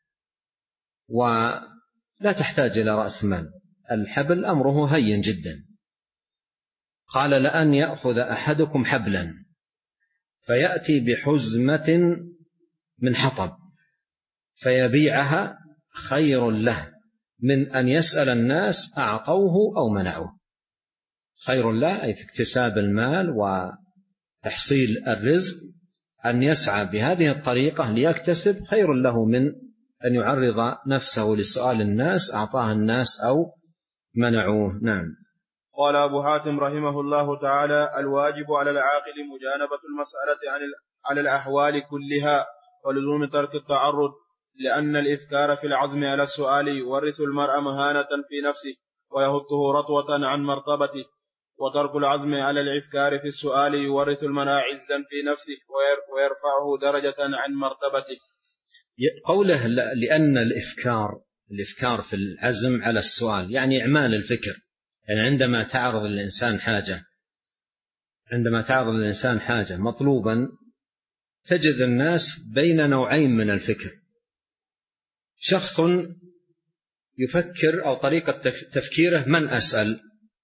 ولا تحتاج إلى رأس مال. الحبل أمره هين جدا. قال: لأن يأخذ أحدكم حبلا فيأتي بحزمة من حطب فيبيعها خير له من أن يسأل الناس أعطوه أو منعوه. خير له أي في اكتساب المال وتحصيل الرزق، أن يسعى بهذه الطريقة ليكتسب خير له من أن يعرض نفسه لسؤال الناس أعطاه الناس أو منعوه. نعم. قال أبو حاتم رحمه الله تعالى: الواجب على العاقل مجانبة المسألة عن على الأحوال كلها ولزوم ترك التعرض، لأن الإفكار في العزم على السؤال يورث المرء مهانة في نفسه ويهطه رطوة عن مرتبته، وترك العزم على الإفكار في السؤال يورث المرء عزا في نفسه ويرفعه درجة عن مرتبته. قوله لأن الإفكار الإفكار في العزم على السؤال يعني إعمال الفكر. يعني عندما تعرض الإنسان حاجة عندما تعرض الإنسان حاجة مطلوبا، تجد الناس بين نوعين من الفكر: شخص يفكر أو طريقة تفكيره من أسأل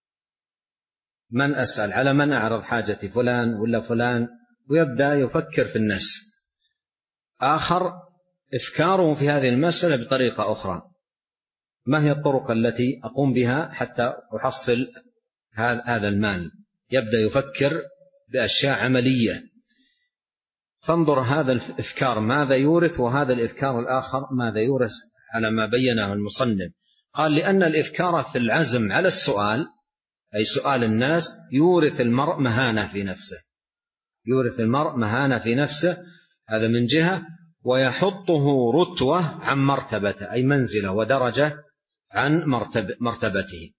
من أسأل على من أعرض حاجتي، فلان ولا فلان، ويبدأ يفكر في الناس. آخر إفكاره في هذه المسألة بطريقة أخرى: ما هي الطرق التي أقوم بها حتى أحصل هذا المال؟ يبدأ يفكر بأشياء عملية. فانظر هذا الإفكار ماذا يورث، وهذا الإفكار الآخر ماذا يورث، على ما بينه المصنف. قال: لأن الإفكار في العزم على السؤال أي سؤال الناس يورث المرء مهانة في نفسه يورث المرء مهانة في نفسه هذا من جهة، ويحطه رتوة عن مرتبته أي منزلة ودرجة عن مرتب مرتبته.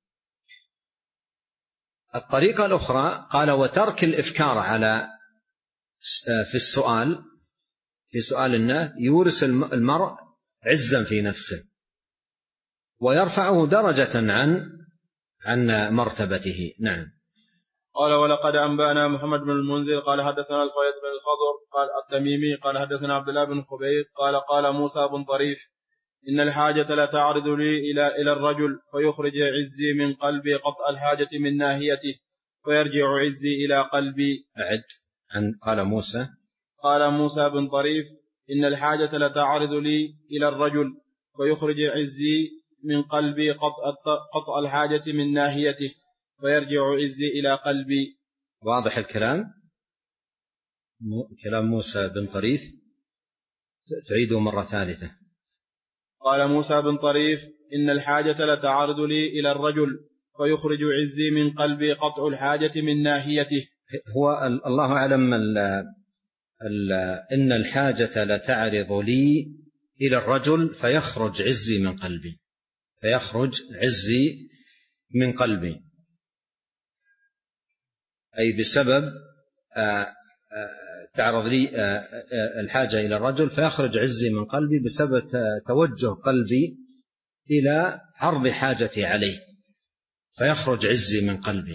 الطريقة الأخرى قال: وترك الإفكار على في السؤال في سؤال الناس يورث المرء عزا في نفسه ويرفعه درجة عن عن مرتبته. نعم. قال ولقد أنبأنا محمد بن المنذر قال حدثنا الفيض بن الخضر قال التميمي قال حدثنا عبد الله بن خبيب قال قال موسى بن طريف إن الحاجة لا تعرض لي إلى إلى الرجل فيخرج عزي من قلبي قطع الحاجة من ناهيته فيرجع عزي إلى قلبي. أعد عن قال موسى قال موسى بن طريف إن الحاجة لا تعرض لي إلى الرجل فيخرج عزي من قلبي قطع, قطع الحاجة من ناهيته فيرجع عزي إلى قلبي. واضح الكلام؟ كلام موسى بن طريف تعيده مرة ثالثة. قال موسى بن طريف إن الحاجة لا تعرض لي إلى الرجل فيخرج عزي من قلبي قطع الحاجة من ناهيته. هو الله أعلم ال ال إن الحاجة لا تعرض لي إلى الرجل فيخرج عزي من قلبي فيخرج عزي من قلبي أي بسبب تعرض لي الحاجة إلى الرجل فيخرج عزي من قلبي بسبب توجه قلبي إلى عرض حاجتي عليه فيخرج عزي من قلبي.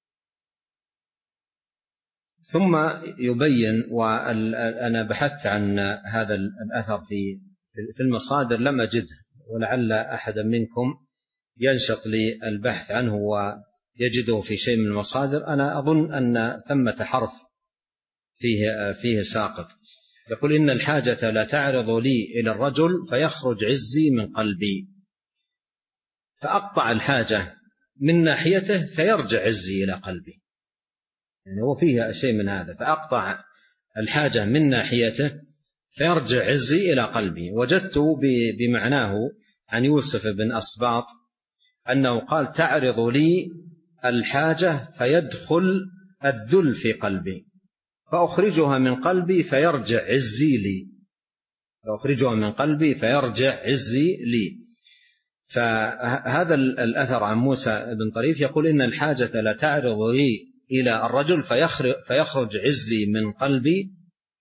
ثم يبين، وأنا بحثت عن هذا الأثر في في المصادر لم أجده، ولعل أحدا منكم ينشط للبحث عنه ويجده في شيء من المصادر. أنا أظن أن ثمة حرف فيه فيه ساقط، يقول إن الحاجة لا تعرض لي إلى الرجل فيخرج عزي من قلبي، فأقطع الحاجة من ناحيته فيرجع عزي إلى قلبي، يعني هو فيها شيء من هذا، فأقطع الحاجة من ناحيته فيرجع عزي إلى قلبي. وجدت بمعناه عن يوسف بن أسباط أنه قال تعرض لي الحاجة فيدخل الذل في قلبي فأخرجها من قلبي فيرجع عزي لي فأخرجها من قلبي فيرجع عزي لي. فهذا الأثر عن موسى بن طريف يقول إن الحاجة لا تعرض لي إلى الرجل فيخرج عزي من قلبي،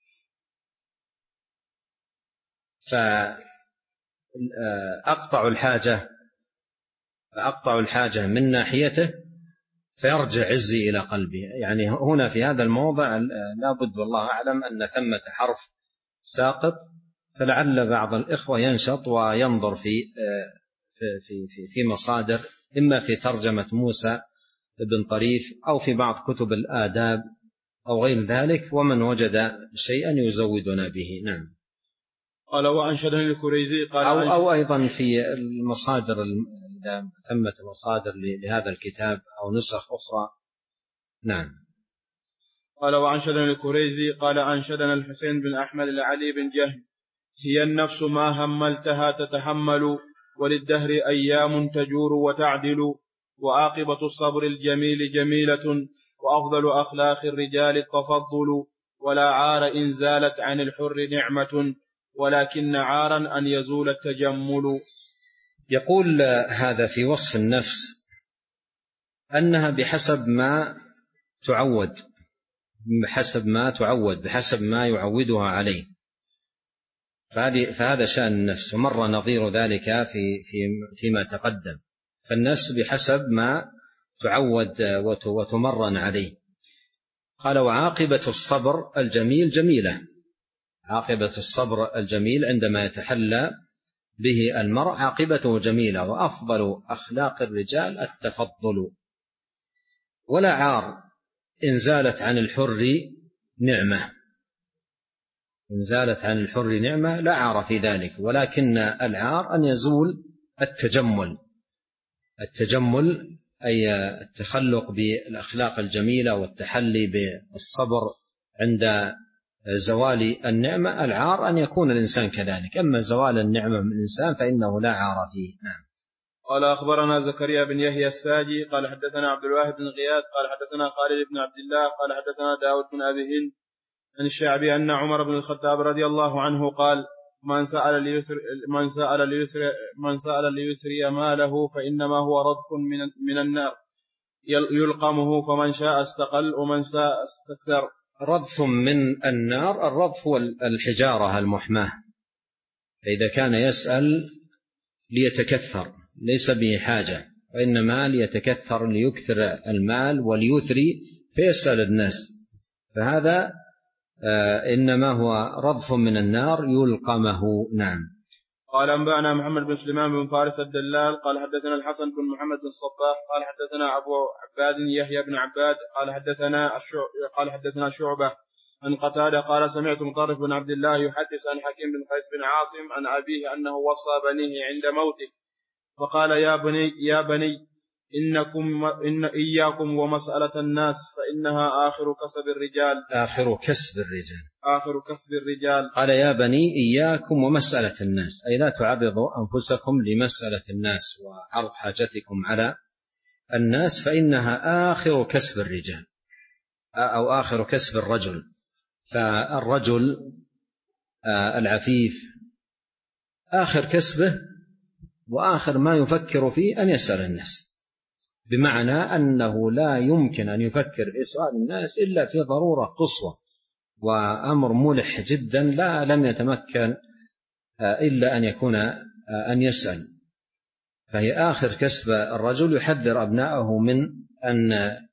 فأقطع الحاجة فأقطع الحاجة من ناحيته فيرجع عزي إلى قلبي. يعني هنا في هذا الموضع لا بد والله أعلم أن ثمة حرف ساقط، فلعل بعض الإخوة ينشط وينظر في في في في مصادر، إما في ترجمة موسى بن طريف أو في بعض كتب الآداب أو غير ذلك، ومن وجد شيئا يزودنا به. نعم. قال وأنشدني الكريزي قال أو, أو أيضا في المصادر إذا ثمة مصادر لهذا الكتاب أو نسخ أخرى. نعم. قال وأنشدني الكريزي قال أنشدنا الحسين بن أحمد العلي بن جهم هي النفس ما هملتها تتحمل وللدهر أيام تجور وتعدل وعاقبة الصبر الجميل جميلة وأفضل أخلاق الرجال التفضل ولا عار إن زالت عن الحر نعمة ولكن عارا أن يزول التجمل. يقول هذا في وصف النفس أنها بحسب ما تعود بحسب ما تعود بحسب ما يعودها عليه، فهذا شأن النفس، ومر نظير ذلك في في فيما تقدم. فالنفس بحسب ما تعود وتمرن عليه. قال وعاقبة الصبر الجميل جميلة، عاقبة الصبر الجميل عندما يتحلى به المرء عاقبته جميلة، وأفضل أخلاق الرجال التفضل، ولا عار إن زالت عن الحر نعمة، إن زالت عن الحر نعمة لا عار في ذلك، ولكن العار أن يزول التجمل، التجمل أي التخلق بالأخلاق الجميلة والتحلي بالصبر عند زوال النعمة. العار أن يكون الإنسان كذلك، أما زوال النعمة من الإنسان فإنه لا عار فيه. نعم. قال أخبرنا زكريا بن يحيى الساجي قال حدثنا عبد الواحد بن غياث قال حدثنا خالد بن عبد الله قال حدثنا داود بن أبي هند عن الشعبي أن عمر بن الخطاب رضي الله عنه قال من سأل ليثر من سأل ليثر من سأل ليثري ماله فإنما هو رضف من من النار يلقمه فمن شاء استقل ومن شاء استكثر. رضف من النار، الرضف هو الحجارة المحماة، فإذا كان يسأل ليتكثر ليس به حاجة وإنما ليتكثر ليكثر المال وليثري فيسأل الناس، فهذا إنما هو رضف من النار يلقمه. نعم. قال أنبأنا محمد بن سليمان بن فارس الدلال قال حدثنا الحسن بن محمد بن الصباح قال حدثنا أبو عباد يحيى بن عباد قال حدثنا قال حدثنا شعبة عن قتادة قال سمعت مطرف بن عبد الله يحدث عن حكيم بن قيس بن عاصم عن أبيه أنه وصى بنيه عند موته فقال يا بني يا بني إنكم إن إياكم ومسألة الناس فإنها آخر كسب الرجال آخر كسب الرجال آخر كسب الرجال. قال يا بني إياكم ومسألة الناس، أي لا تعرضوا أنفسكم لمسألة الناس وعرض حاجتكم على الناس، فإنها آخر كسب الرجال أو آخر كسب الرجل. فالرجل العفيف آخر كسبه وآخر ما يفكر فيه أن يسأل الناس، بمعنى أنه لا يمكن أن يفكر في سؤال الناس إلا في ضرورة قصوى وأمر ملح جدا لا لم يتمكن إلا أن يكون أن يسأل. فهي آخر كسب الرجل، يحذر أبناءه من أن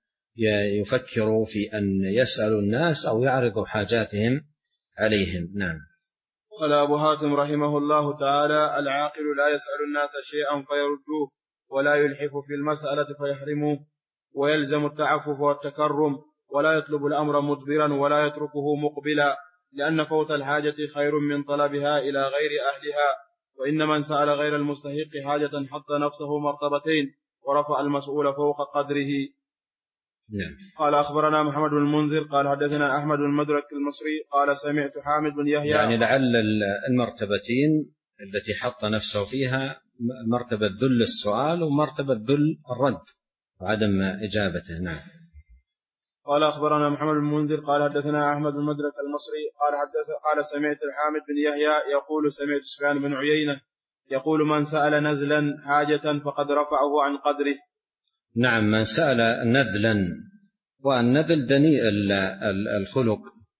يفكروا في أن يسألوا الناس أو يعرضوا حاجاتهم عليهم. نعم. قال أبو حاتم رحمه الله تعالى العاقل لا يسأل الناس شيئا فيردوه ولا يلحف في المسألة فيحرموه، ويلزم التعفف والتكرم، ولا يطلب الأمر مدبرا ولا يتركه مقبلا، لأن فوت الحاجة خير من طلبها إلى غير أهلها، وإن من سأل غير المستحق حاجة حط نفسه مرتبتين ورفع المسؤول فوق قدره. نعم. قال أخبرنا محمد بن المنذر قال حدثنا أحمد بن المدرك المصري قال سمعت حامد بن يحيى. يعني لعل المرتبتين التي حط نفسه فيها مرتبة ذل السؤال ومرتبة ذل الرد وعدم إجابته. نعم. قال أخبرنا محمد بن المنذر قال حدثنا أحمد بن المدرك المصري قال حدث قال سمعت الحامد بن يحيى يقول سمعت سفيان بن عيينة يقول من سأل نذلا حاجة فقد رفعه عن قدره. نعم. من سأل نذلا، والنذل دنيء الخلق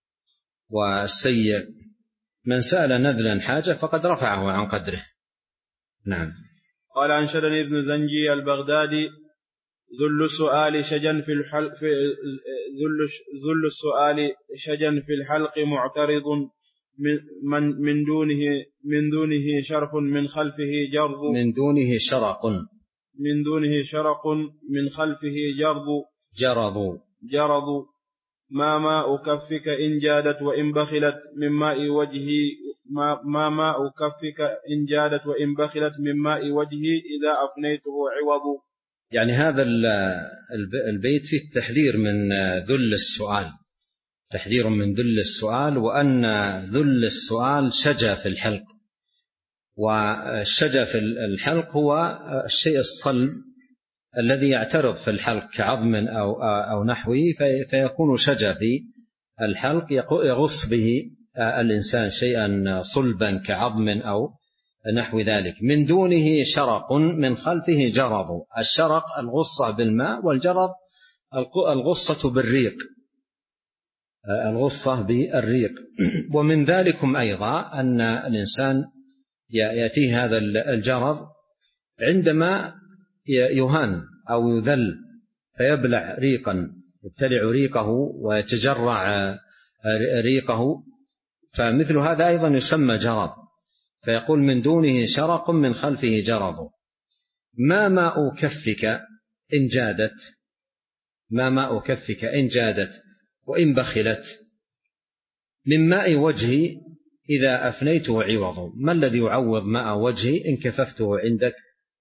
والسيء، من سأل نذلا حاجة فقد رفعه عن قدره. نعم. قال أنشدني ابن زنجي البغدادي ذل السؤال شجن في الحلق في ذل ذل السؤال شجن في الحلق معترض من من دونه من دونه شرف من خلفه جرذ من دونه شرق من دونه شرق من خلفه جرذ جرذ جرذ ما ماء كفك إن جادت وإن بخلت من ماء وجهي ما ما ماء كفك إن جادت وإن بخلت من ماء وجهي إذا أفنيته عوض. يعني هذا البيت فيه التحذير من ذل السؤال، تحذير من ذل السؤال، وأن ذل السؤال شجا في الحلق، والشجا في الحلق هو الشيء الصلب الذي يعترض في الحلق كعظم أو, أو نحوه فيكون شجا في الحلق يغص به الإنسان شيئا صلبا كعظم أو نحو ذلك. من دونه شرق من خلفه جرض، الشرق الغصة بالماء، والجرض الغصة بالريق، الغصة بالريق. ومن ذلكم أيضا أن الإنسان يأتيه هذا الجرض عندما يهان أو يذل فيبلع ريقا، يبتلع ريقه ويتجرع ريقه، فمثل هذا أيضا يسمى جرض. فيقول من دونه شرق من خلفه جرض. ما ماء كفك إن جادت، ما ماء كفك إن جادت وإن بخلت من ماء وجهي إذا أفنيته عوض. ما الذي يعوض ماء وجهي إن كففته عندك،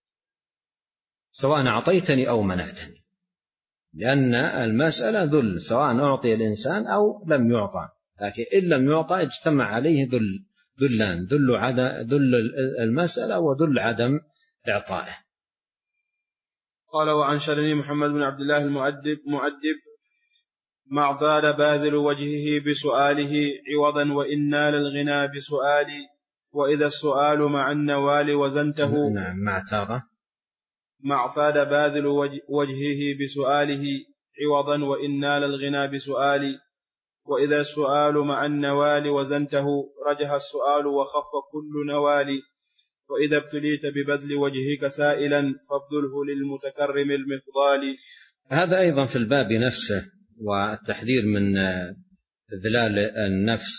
سواء أعطيتني أو منعتني، لأن المسألة ذل، سواء أعطي الإنسان أو لم يعطى، لكن إن لم يعطى اجتمع عليه ذل ذلان، ذل عدم ذل المسألة وذل عدم إعطائه. قال وأنشدني محمد بن عبد الله المؤدب مؤدب ما اعتاد باذل وجهه بسؤاله عوضا وإن نال الغنى بسؤالي، وإذا السؤال مع النوال وزنته. نعم. ما اعتاد ما اعتاد باذل وجهه بسؤاله عوضا وإن نال الغنى بسؤالي، وإذا السؤال مع النوال وزنته رجح السؤال وخف كل نوال. وإذا ابتليت ببذل وجهك سائلا فابذله للمتكرم المفضال. هذا أيضا في الباب نفسه، والتحذير من إذلال النفس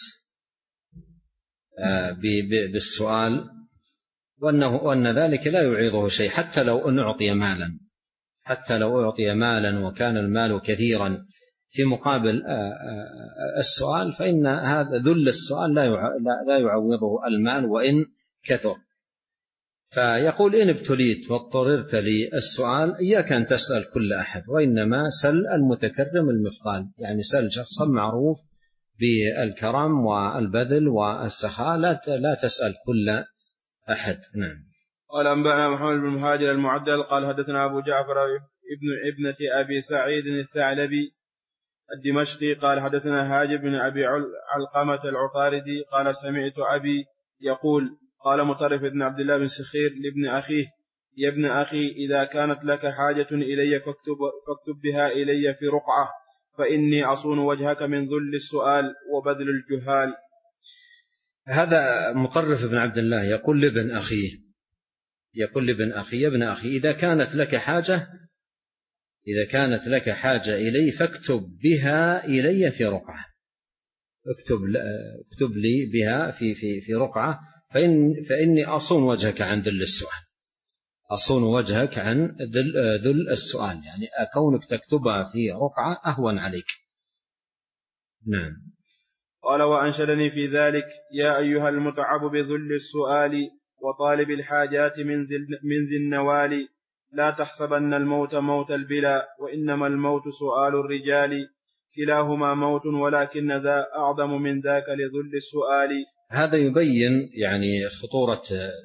بالسؤال، وأنه وأن ذلك لا يعيضه شيء حتى لو أن أعطي مالا، حتى لو أعطي مالا وكان المال كثيرا في مقابل السؤال، فإن هذا ذل السؤال لا يعوضه المال وإن كثر. فيقول إن ابتليت واضطررت للسؤال إياك أن تسأل كل أحد، وإنما سل المتكرم المفضال، يعني سل شخصا معروف بالكرم والبذل والسخاء، لا تسأل كل أحد. نعم. قال أنبأنا محمد بن مهاجر المعدل قال حدثنا أبو جعفر ابن ابنة أبي سعيد الثعلبي الدمشقي قال حدثنا هاجب بن أبي علقمة العطاردي قال سمعت أبي يقول قال مطرف بن عبد الله بن سخير لابن أخيه يا ابن أخي إذا كانت لك حاجة إلي فاكتب, فاكتب بها إلي في رقعة، فإني أصون وجهك من ذل السؤال وبذل الجهال. هذا مطرف بن عبد الله يقول لابن أخيه يقول لابن أخي يا ابن أخي إذا كانت لك حاجة إذا كانت لك حاجة إلي فاكتب بها إلي في رقعة، اكتب, اكتب لي بها في, في, في رقعة، فإن فإني أصون وجهك عن ذل السؤال، أصون وجهك عن ذل, ذل السؤال، يعني أكونك تكتبها في رقعة أهون عليك. نعم. قال وأنشدني في ذلك يا أيها المتعب بذل السؤال وطالب الحاجات من ذي النوال، لا تحسبن الموت موت البلا وإنما الموت سؤال الرجال، كلاهما موت ولكن ذا أعظم من ذاك لذل السؤال. هذا يبين يعني خطورة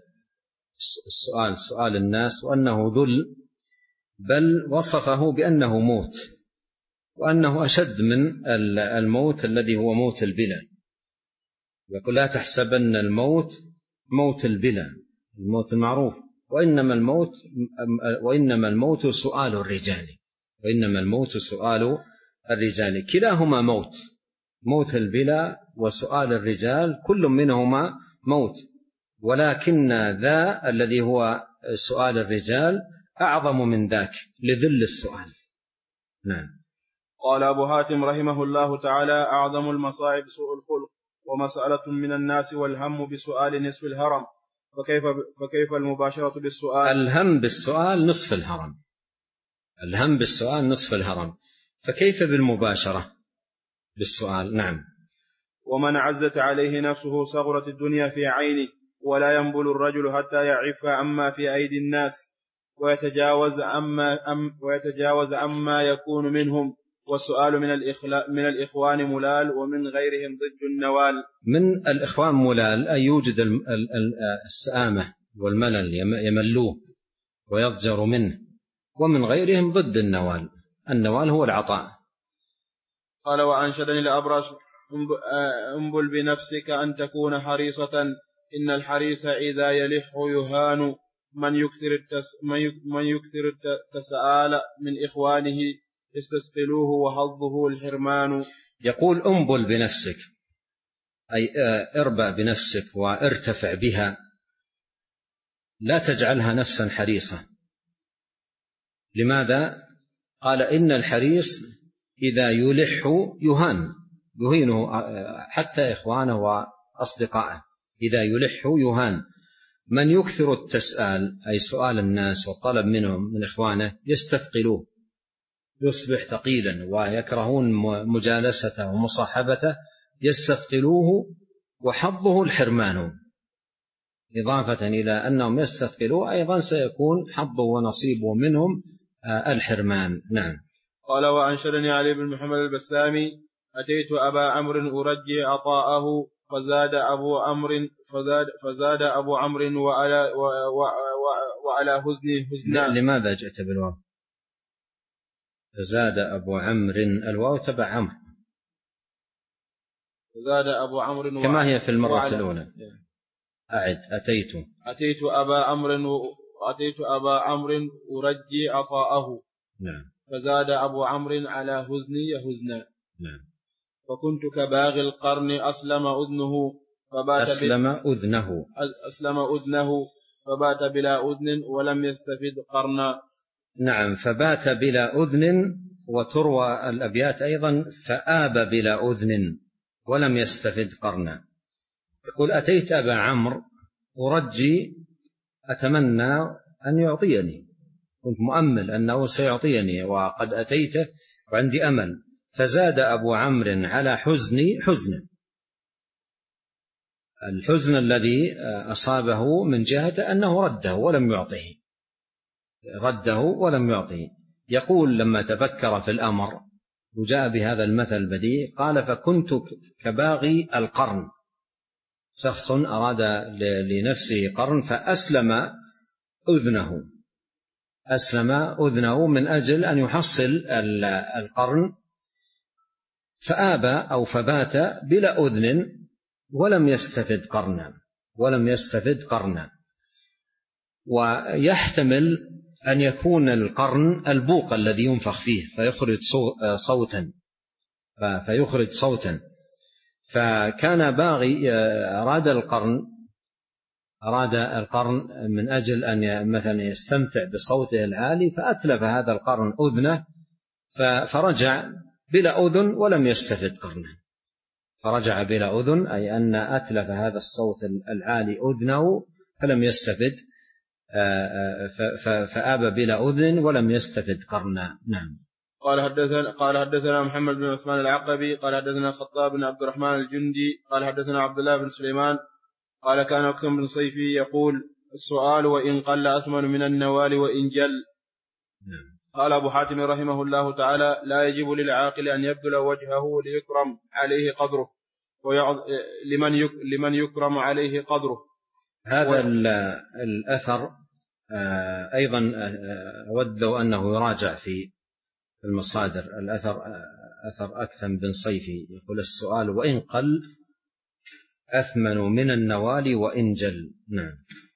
السؤال سؤال الناس، وأنه ذل، بل وصفه بأنه موت، وأنه أشد من الموت الذي هو موت البلا. يقول لا تحسبن الموت موت البلا، الموت المعروف، وإنما الموت وإنما الموت سؤال الرجال وإنما الموت سؤال الرجال كلاهما موت، موت البلا وسؤال الرجال كل منهما موت، ولكن ذا الذي هو سؤال الرجال أعظم من ذاك لذل السؤال. نعم. قال أبو هاتم رحمه الله تعالى أعظم المصائب سوء الخلق ومسألة من الناس والهم بسؤال نصف الهرم، فكيف, فكيف المباشرة بالسؤال؟ الهم بالسؤال نصف الهرم، الهم بالسؤال نصف الهرم، فكيف بالمباشرة بالسؤال؟ نعم. ومن عزت عليه نفسه صغرت الدنيا في عينه، ولا ينبل الرجل حتى يعف عما في أيدي الناس ويتجاوز عما, أم ويتجاوز عما يكون منهم، والسؤال من, من الإخوان ملال ومن غيرهم ضد النوال. من الإخوان ملال أي يوجد السآمة والملل يملوه ويضجر منه، ومن غيرهم ضد النوال، النوال هو العطاء. قال وأنشدني الأبرش انبل بنفسك أن تكون حريصة، إن الحريص إذا يلح يهان، من يكثر, التس من يكثر التسآل من إخوانه استثقلوه وحظه الحرمان. يقول انبل بنفسك أي اربع بنفسك وارتفع بها، لا تجعلها نفسا حريصة. لماذا؟ قال إن الحريص إذا يلح يهان، يهينه حتى إخوانه وأصدقائه، إذا يلح يهان. من يكثر التسأل أي سؤال الناس والطلب منهم من إخوانه يستثقلوه، يصبح ثقيلا ويكرهون مجالسته ومصاحبته، يستثقلوه وحظه الحرمان، إضافة إلى أنهم يستثقلوه أيضا سيكون حظه ونصيبه منهم الحرمان. نعم. قال وأنشدني علي بن محمد البسامي أتيت أبا عمرو أرجي عطاءه فزاد أبو عمرو فزاد, فزاد أبو عمرو وعلى, وعلى هزني هزنا. لماذا جئت بالواو؟ فزاد أبو عمرو، الواو تبع عمرو، فزاد أبو عمرو كما هي في المرة الأولى. أعد. أتيت أتيت أبا عمرو أتيت أبا عمرو أرجي عطاءه. نعم. فزاد أبو عمرو على هزني يهزنا. نعم. فكنت كباغي القرن أسلم أذنه فبات أسلم أذنه أسلم أذنه فبات بلا أذن ولم يستفد قرنا. نعم، فبات بلا أذن. وتروى الأبيات أيضا فآب بلا أذن ولم يستفد قرنا. يقول أتيت أبا عمرو أرجي أتمنى أن يعطيني، كنت مؤمل أنه سيعطيني وقد أتيته وعندي أمل، فزاد أبو عمرو على حزني حزنا، الحزن الذي أصابه من جهة أنه رده ولم يعطيه، رده ولم يعطيه. يقول لما تفكر في الأمر وجاء بهذا المثل البديع قال فكنت كباغي القرن، شخص أراد لنفسه قرن فأسلم أذنه، أسلم أذنه من أجل أن يحصل القرن، فآبى أو فبات بلا أذن ولم يستفد قرنا، ولم يستفد قرنا. ويحتمل أن يكون القرن البوق الذي ينفخ فيه فيخرج صوتا فيخرج صوتا فكان باغي أراد القرن أراد القرن من أجل أن مثلا يستمتع بصوته العالي، فأتلف هذا القرن أذنه فرجع بلا أذن ولم يستفد قرنه، فرجع بلا أذن أي أن أتلف هذا الصوت العالي أذنه فلم يستفد، فآب بلا أذن ولم يستفد قرنا. نعم. قال حدثنا قال حدثنا محمد بن عثمان العقبي قال حدثنا خطاب بن عبد الرحمن الجندي قال حدثنا عبد الله بن سليمان قال كان أكثر بن صيفي يقول السؤال وإن قل أثمن من النوال وإن جل. نعم. قال أبو حاتم رحمه الله تعالى لا يجب للعاقل أن يبذل وجهه ليكرم عليه قدره لمن لمن يكرم عليه قدره. هذا و... الأثر أيضا أود لو أنه يراجع في المصادر. الأثر أثر أكثم بن صيفي يقول السؤال وإن قل أثمن من النوال وإن جل. نعم.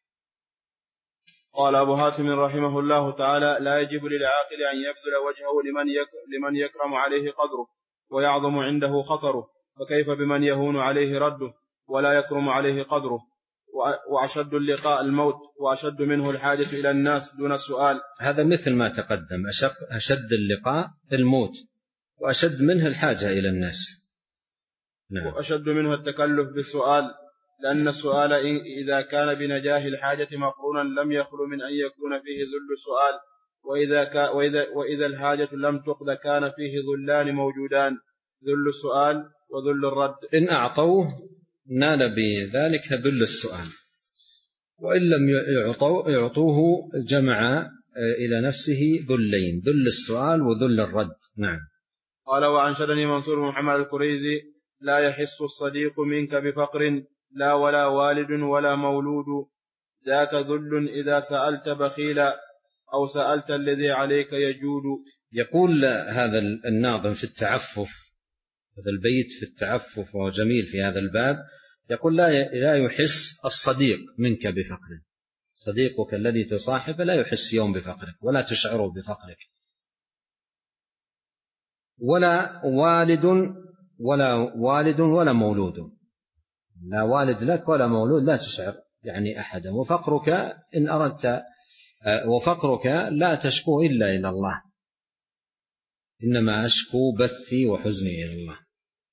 قال أبو حاتم رحمه الله تعالى لا يجب للعاقل أن يبذل وجهه لمن لمن يكرم عليه قدره ويعظم عنده خطره، فكيف بمن يهون عليه رده ولا يكرم عليه قدره، وأشد اللقاء الموت وأشد منه الحاجة إلى الناس دون السؤال. هذا مثل ما تقدم، أشد اللقاء الموت وأشد منه الحاجة إلى الناس. نعم. وأشد منه التكلف بالسؤال، لأن السؤال إذا كان بنجاه الحاجة مقرونا لم يخلو من أن يكون فيه ذل السؤال، وإذا, كا وإذا, وإذا الحاجة لم تقض كان فيه ذلان موجودان، ذل السؤال وذل الرد. إن أعطوه نال بذلك ذل السؤال، وإن لم يعطوه جمع إلى نفسه ذلين، ذل السؤال وذل الرد. نعم. قال وأنشدني منصور محمد الكريزي لا يحس الصديق منك بفقر لا ولا والد ولا مولود، ذاك ذل إذا سألت بخيلا أو سألت الذي عليك يجود. يقول هذا الناظم في التعفف، هذا البيت في التعفف وهو جميل في هذا الباب، يقول لا لا يحس الصديق منك بفقرك، صديقك الذي تصاحب لا يحس يوم بفقرك ولا تشعره بفقرك، ولا والد ولا والد ولا مولود، لا والد لك ولا مولود لا تشعر يعني أحدا. وفقرك إن أردت وفقرك لا تشكو إلا إلى الله، إنما أشكو بثي وحزني إلى الله.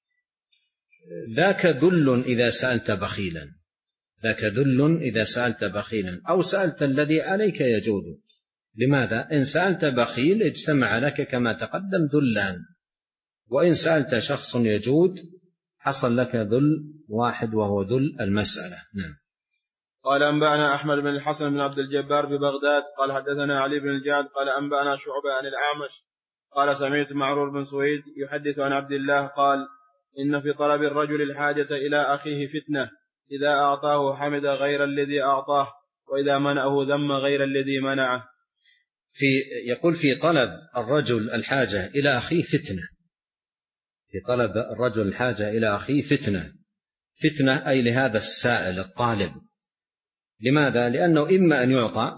ذاك ذل إذا سألت بخيلا، ذاك ذل إذا سألت بخيلا أو سألت الذي عليك يجود. لماذا؟ إن سألت بخيل اجتمع لك كما تقدم ذلان، وإن سألت شخص يجود حصل لك ذل واحد وهو ذل المسألة. نعم. قال أنبأنا أحمد بن الحسن بن عبد الجبار ببغداد قال حدثنا علي بن الجعد قال أنبأنا شعبة عن الأعمش قال سمعت معرور بن سويد يحدث عن عبد الله قال إن في طلب الرجل الحاجة إلى أخيه فتنة، إذا أعطاه حمد غير الذي أعطاه وإذا منعه ذم غير الذي منعه. في يقول في طلب الرجل الحاجة إلى أخيه فتنة، في طلب الرجل الحاجة إلى أخيه فتنة، فتنة أي لهذا السائل الطالب. لماذا؟ لأنه إما أن يعطى،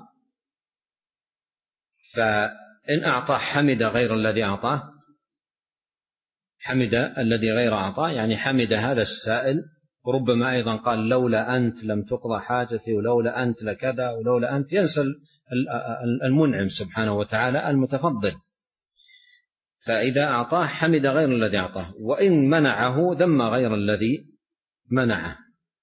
فإن أعطاه حمد غير الذي أعطاه، حمد الذي غير أعطاه يعني حمد هذا السائل وربما أيضا قال لولا أنت لم تقضى حاجتي، ولولا أنت لكذا، ولولا أنت، ينسى المنعم سبحانه وتعالى المتفضل. فإذا أعطاه حمد غير الذي أعطاه، وإن منعه ذم غير الذي منعه.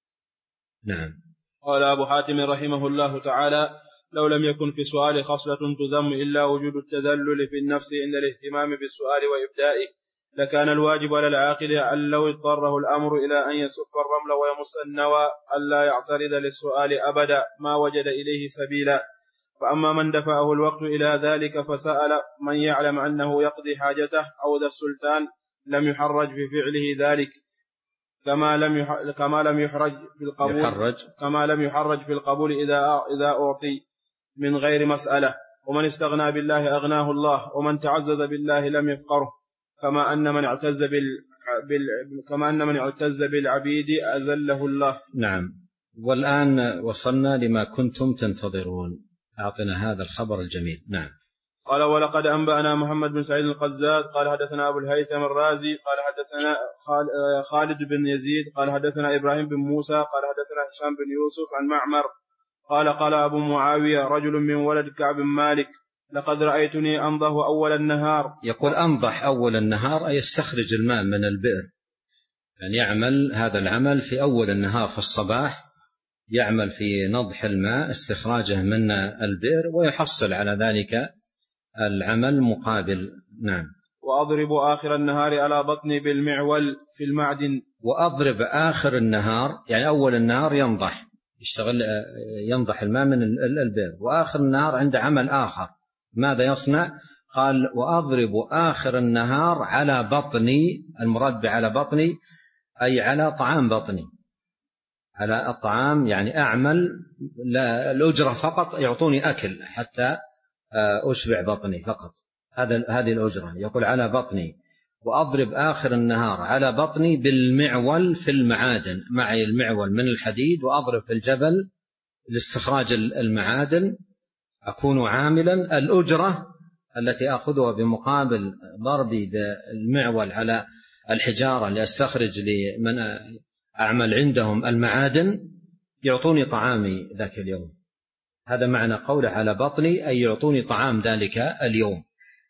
نعم. قال أبو حاتم رحمه الله تعالى: لو لم يكن في السؤال خصلة تذم إلا وجود التذلل في النفس عند الاهتمام بالسؤال وإبدائه، لكان الواجب على العاقل أن لو اضطره الأمر إلى أن يسف الرمل ويمس النوى ألا يعترض للسؤال أبدا ما وجد إليه سبيلا. فأما من دفعه الوقت إلى ذلك فسأل من يعلم أنه يقضي حاجته أو ذا السلطان لم يحرج في فعله ذلك، كما لم كما لم يحرج في القبول يحرج. كما لم يحرج في القبول إذا إذا أعطي من غير مسألة. ومن استغنى بالله أغناه الله، ومن تعزز بالله لم يفقره، كما أن من اعتز بال... بال... كما أن من اعتز بالعبيد أذله الله. نعم. والآن وصلنا لما كنتم تنتظرون، أعطنا هذا الخبر الجميل. نعم. قال: ولقد أنبأنا محمد بن سعيد القزاز قال حدثنا أبو الهيثم الرازي قال حدثنا خالد بن يزيد قال حدثنا إبراهيم بن موسى قال حدثنا هشام بن يوسف عن معمر قال: قال أبو معاوية رجل من ولد كعب بن مالك: لقد رأيتني أنضه أول النهار. يقول أنضح أول النهار أي يستخرج الماء من البئر، يعني يعمل هذا العمل في أول النهار في الصباح، يعمل في نضح الماء استخراجه من البئر ويحصل على ذلك العمل مقابل. نعم. وأضرب آخر النهار على بطني بالمعول في المعدن. وأضرب آخر النهار يعني أول النهار ينضح، يشتغل ينضح الماء من البئر، وآخر النهار عنده عمل آخر. ماذا يصنع؟ قال: وأضرب آخر النهار على بطني، المراد على بطني أي على طعام بطني، على الطعام، يعني أعمل لا الأجرة فقط، يعطوني أكل حتى أشبع بطني فقط، هذا هذه الأجرة. يقول على بطني. وأضرب آخر النهار على بطني بالمعول في المعادن، معي المعول من الحديد وأضرب في الجبل لاستخراج المعادن، أكون عاملا. الأجرة التي أخذها بمقابل ضربي بالمعول على الحجارة لأستخرج لمن أعمل عندهم المعادن يعطوني طعامي ذاك اليوم. هذا معنى قوله على بطني، أي يعطوني طعام ذلك اليوم.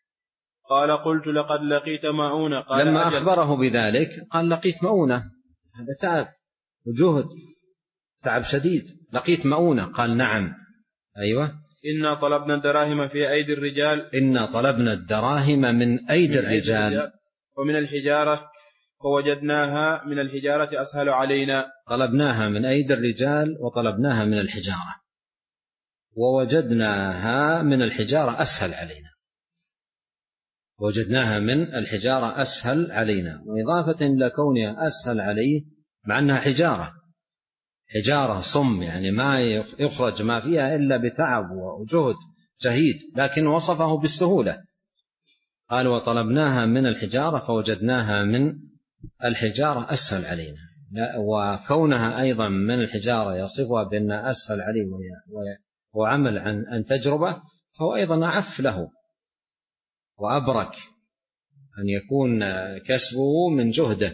قال: قلت: لقد لقيت مؤونة. قال: لما أخبره بذلك قال: لقيت مؤونة، هذا تعب وجهد، تعب شديد، لقيت مؤونة. قال: نعم. أيوة. إنا طلبنا الدراهم في أيدي الرجال. إنا طلبنا الدراهم من أيدي الرجال ومن الحجارة فوجدناها من الحجارة أسهل علينا. طلبناها من أيدي الرجال وطلبناها من الحجارة، ووجدناها من الحجارة أسهل علينا. وجدناها من الحجارة أسهل علينا، وإضافة إلى كونها أسهل عليه مع أنها حجارة، حجارة صم، يعني ما يخرج ما فيها إلا بتعب وجهد جهيد، لكن وصفه بالسهولة. قال: وطلبناها من الحجارة فوجدناها من الحجارة أسهل علينا. وكونها أيضا من الحجارة يصفها بأنها أسهل عليه وعمل عن عن تجربة، فهو أيضا أعف له وأبرك أن يكون كسبه من جهده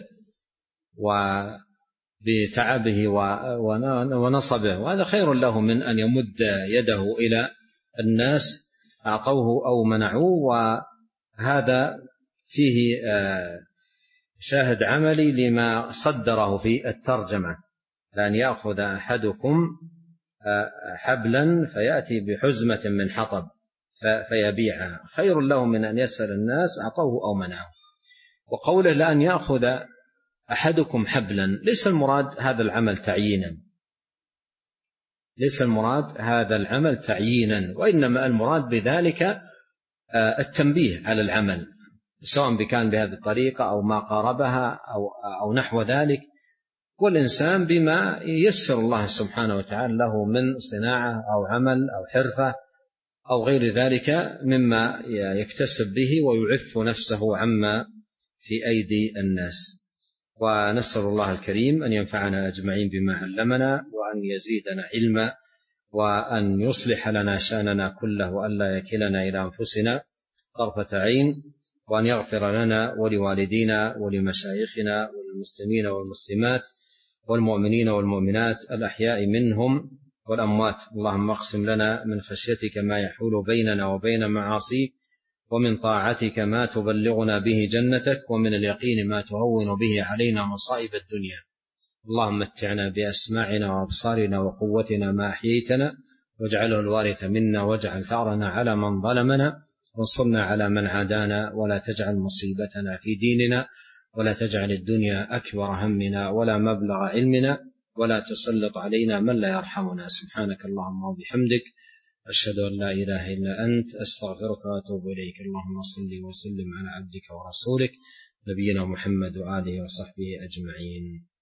وبتعبه ونصبه، وهذا خير له من أن يمد يده إلى الناس أعطوه أو منعوه. وهذا فيه شاهد عملي لما صدره في الترجمة: لأن يأخذ أحدكم حبلا فيأتي بحزمة من حطب فيبيعها، خير له من أن يسأل الناس أعطوه أو منعه. وقوله لأن يأخذ أحدكم حبلا، ليس المراد هذا العمل تعيينا، ليس المراد هذا العمل تعيينا، وإنما المراد بذلك التنبيه على العمل، سواء كان بهذه الطريقة أو ما قاربها أو, أو نحو ذلك، والإنسان بما يسر الله سبحانه وتعالى له من صناعة أو عمل أو حرفة أو غير ذلك مما يكتسب به ويعف نفسه عما في أيدي الناس. ونسأل الله الكريم أن ينفعنا أجمعين بما علمنا، وأن يزيدنا علما، وأن يصلح لنا شأننا كله، وأن لا يكلنا إلى أنفسنا طرفة عين، وأن يغفر لنا ولوالدينا ولمشايخنا وللمسلمين والمسلمات والمؤمنين والمؤمنات الأحياء منهم والأموات. اللهم اقسم لنا من خشيتك ما يحول بيننا وبين معاصيك، ومن طاعتك ما تبلغنا به جنتك، ومن اليقين ما تهون به علينا مصائب الدنيا. اللهم متعنا بأسماعنا وأبصارنا وقوتنا ما أحييتنا، واجعله الوارث منا، واجعل ثأرنا على من ظلمنا، وانصرنا على من عادانا، ولا تجعل مصيبتنا في ديننا، ولا تجعل الدنيا أكبر همنا ولا مبلغ علمنا، ولا تسلط علينا من لا يرحمنا. سبحانك اللهم وبحمدك، أشهد أن لا إله إلا أنت، أستغفرك وأتوب إليك. اللهم صل وسلم على عبدك ورسولك نبينا محمد وآله وصحبه أجمعين.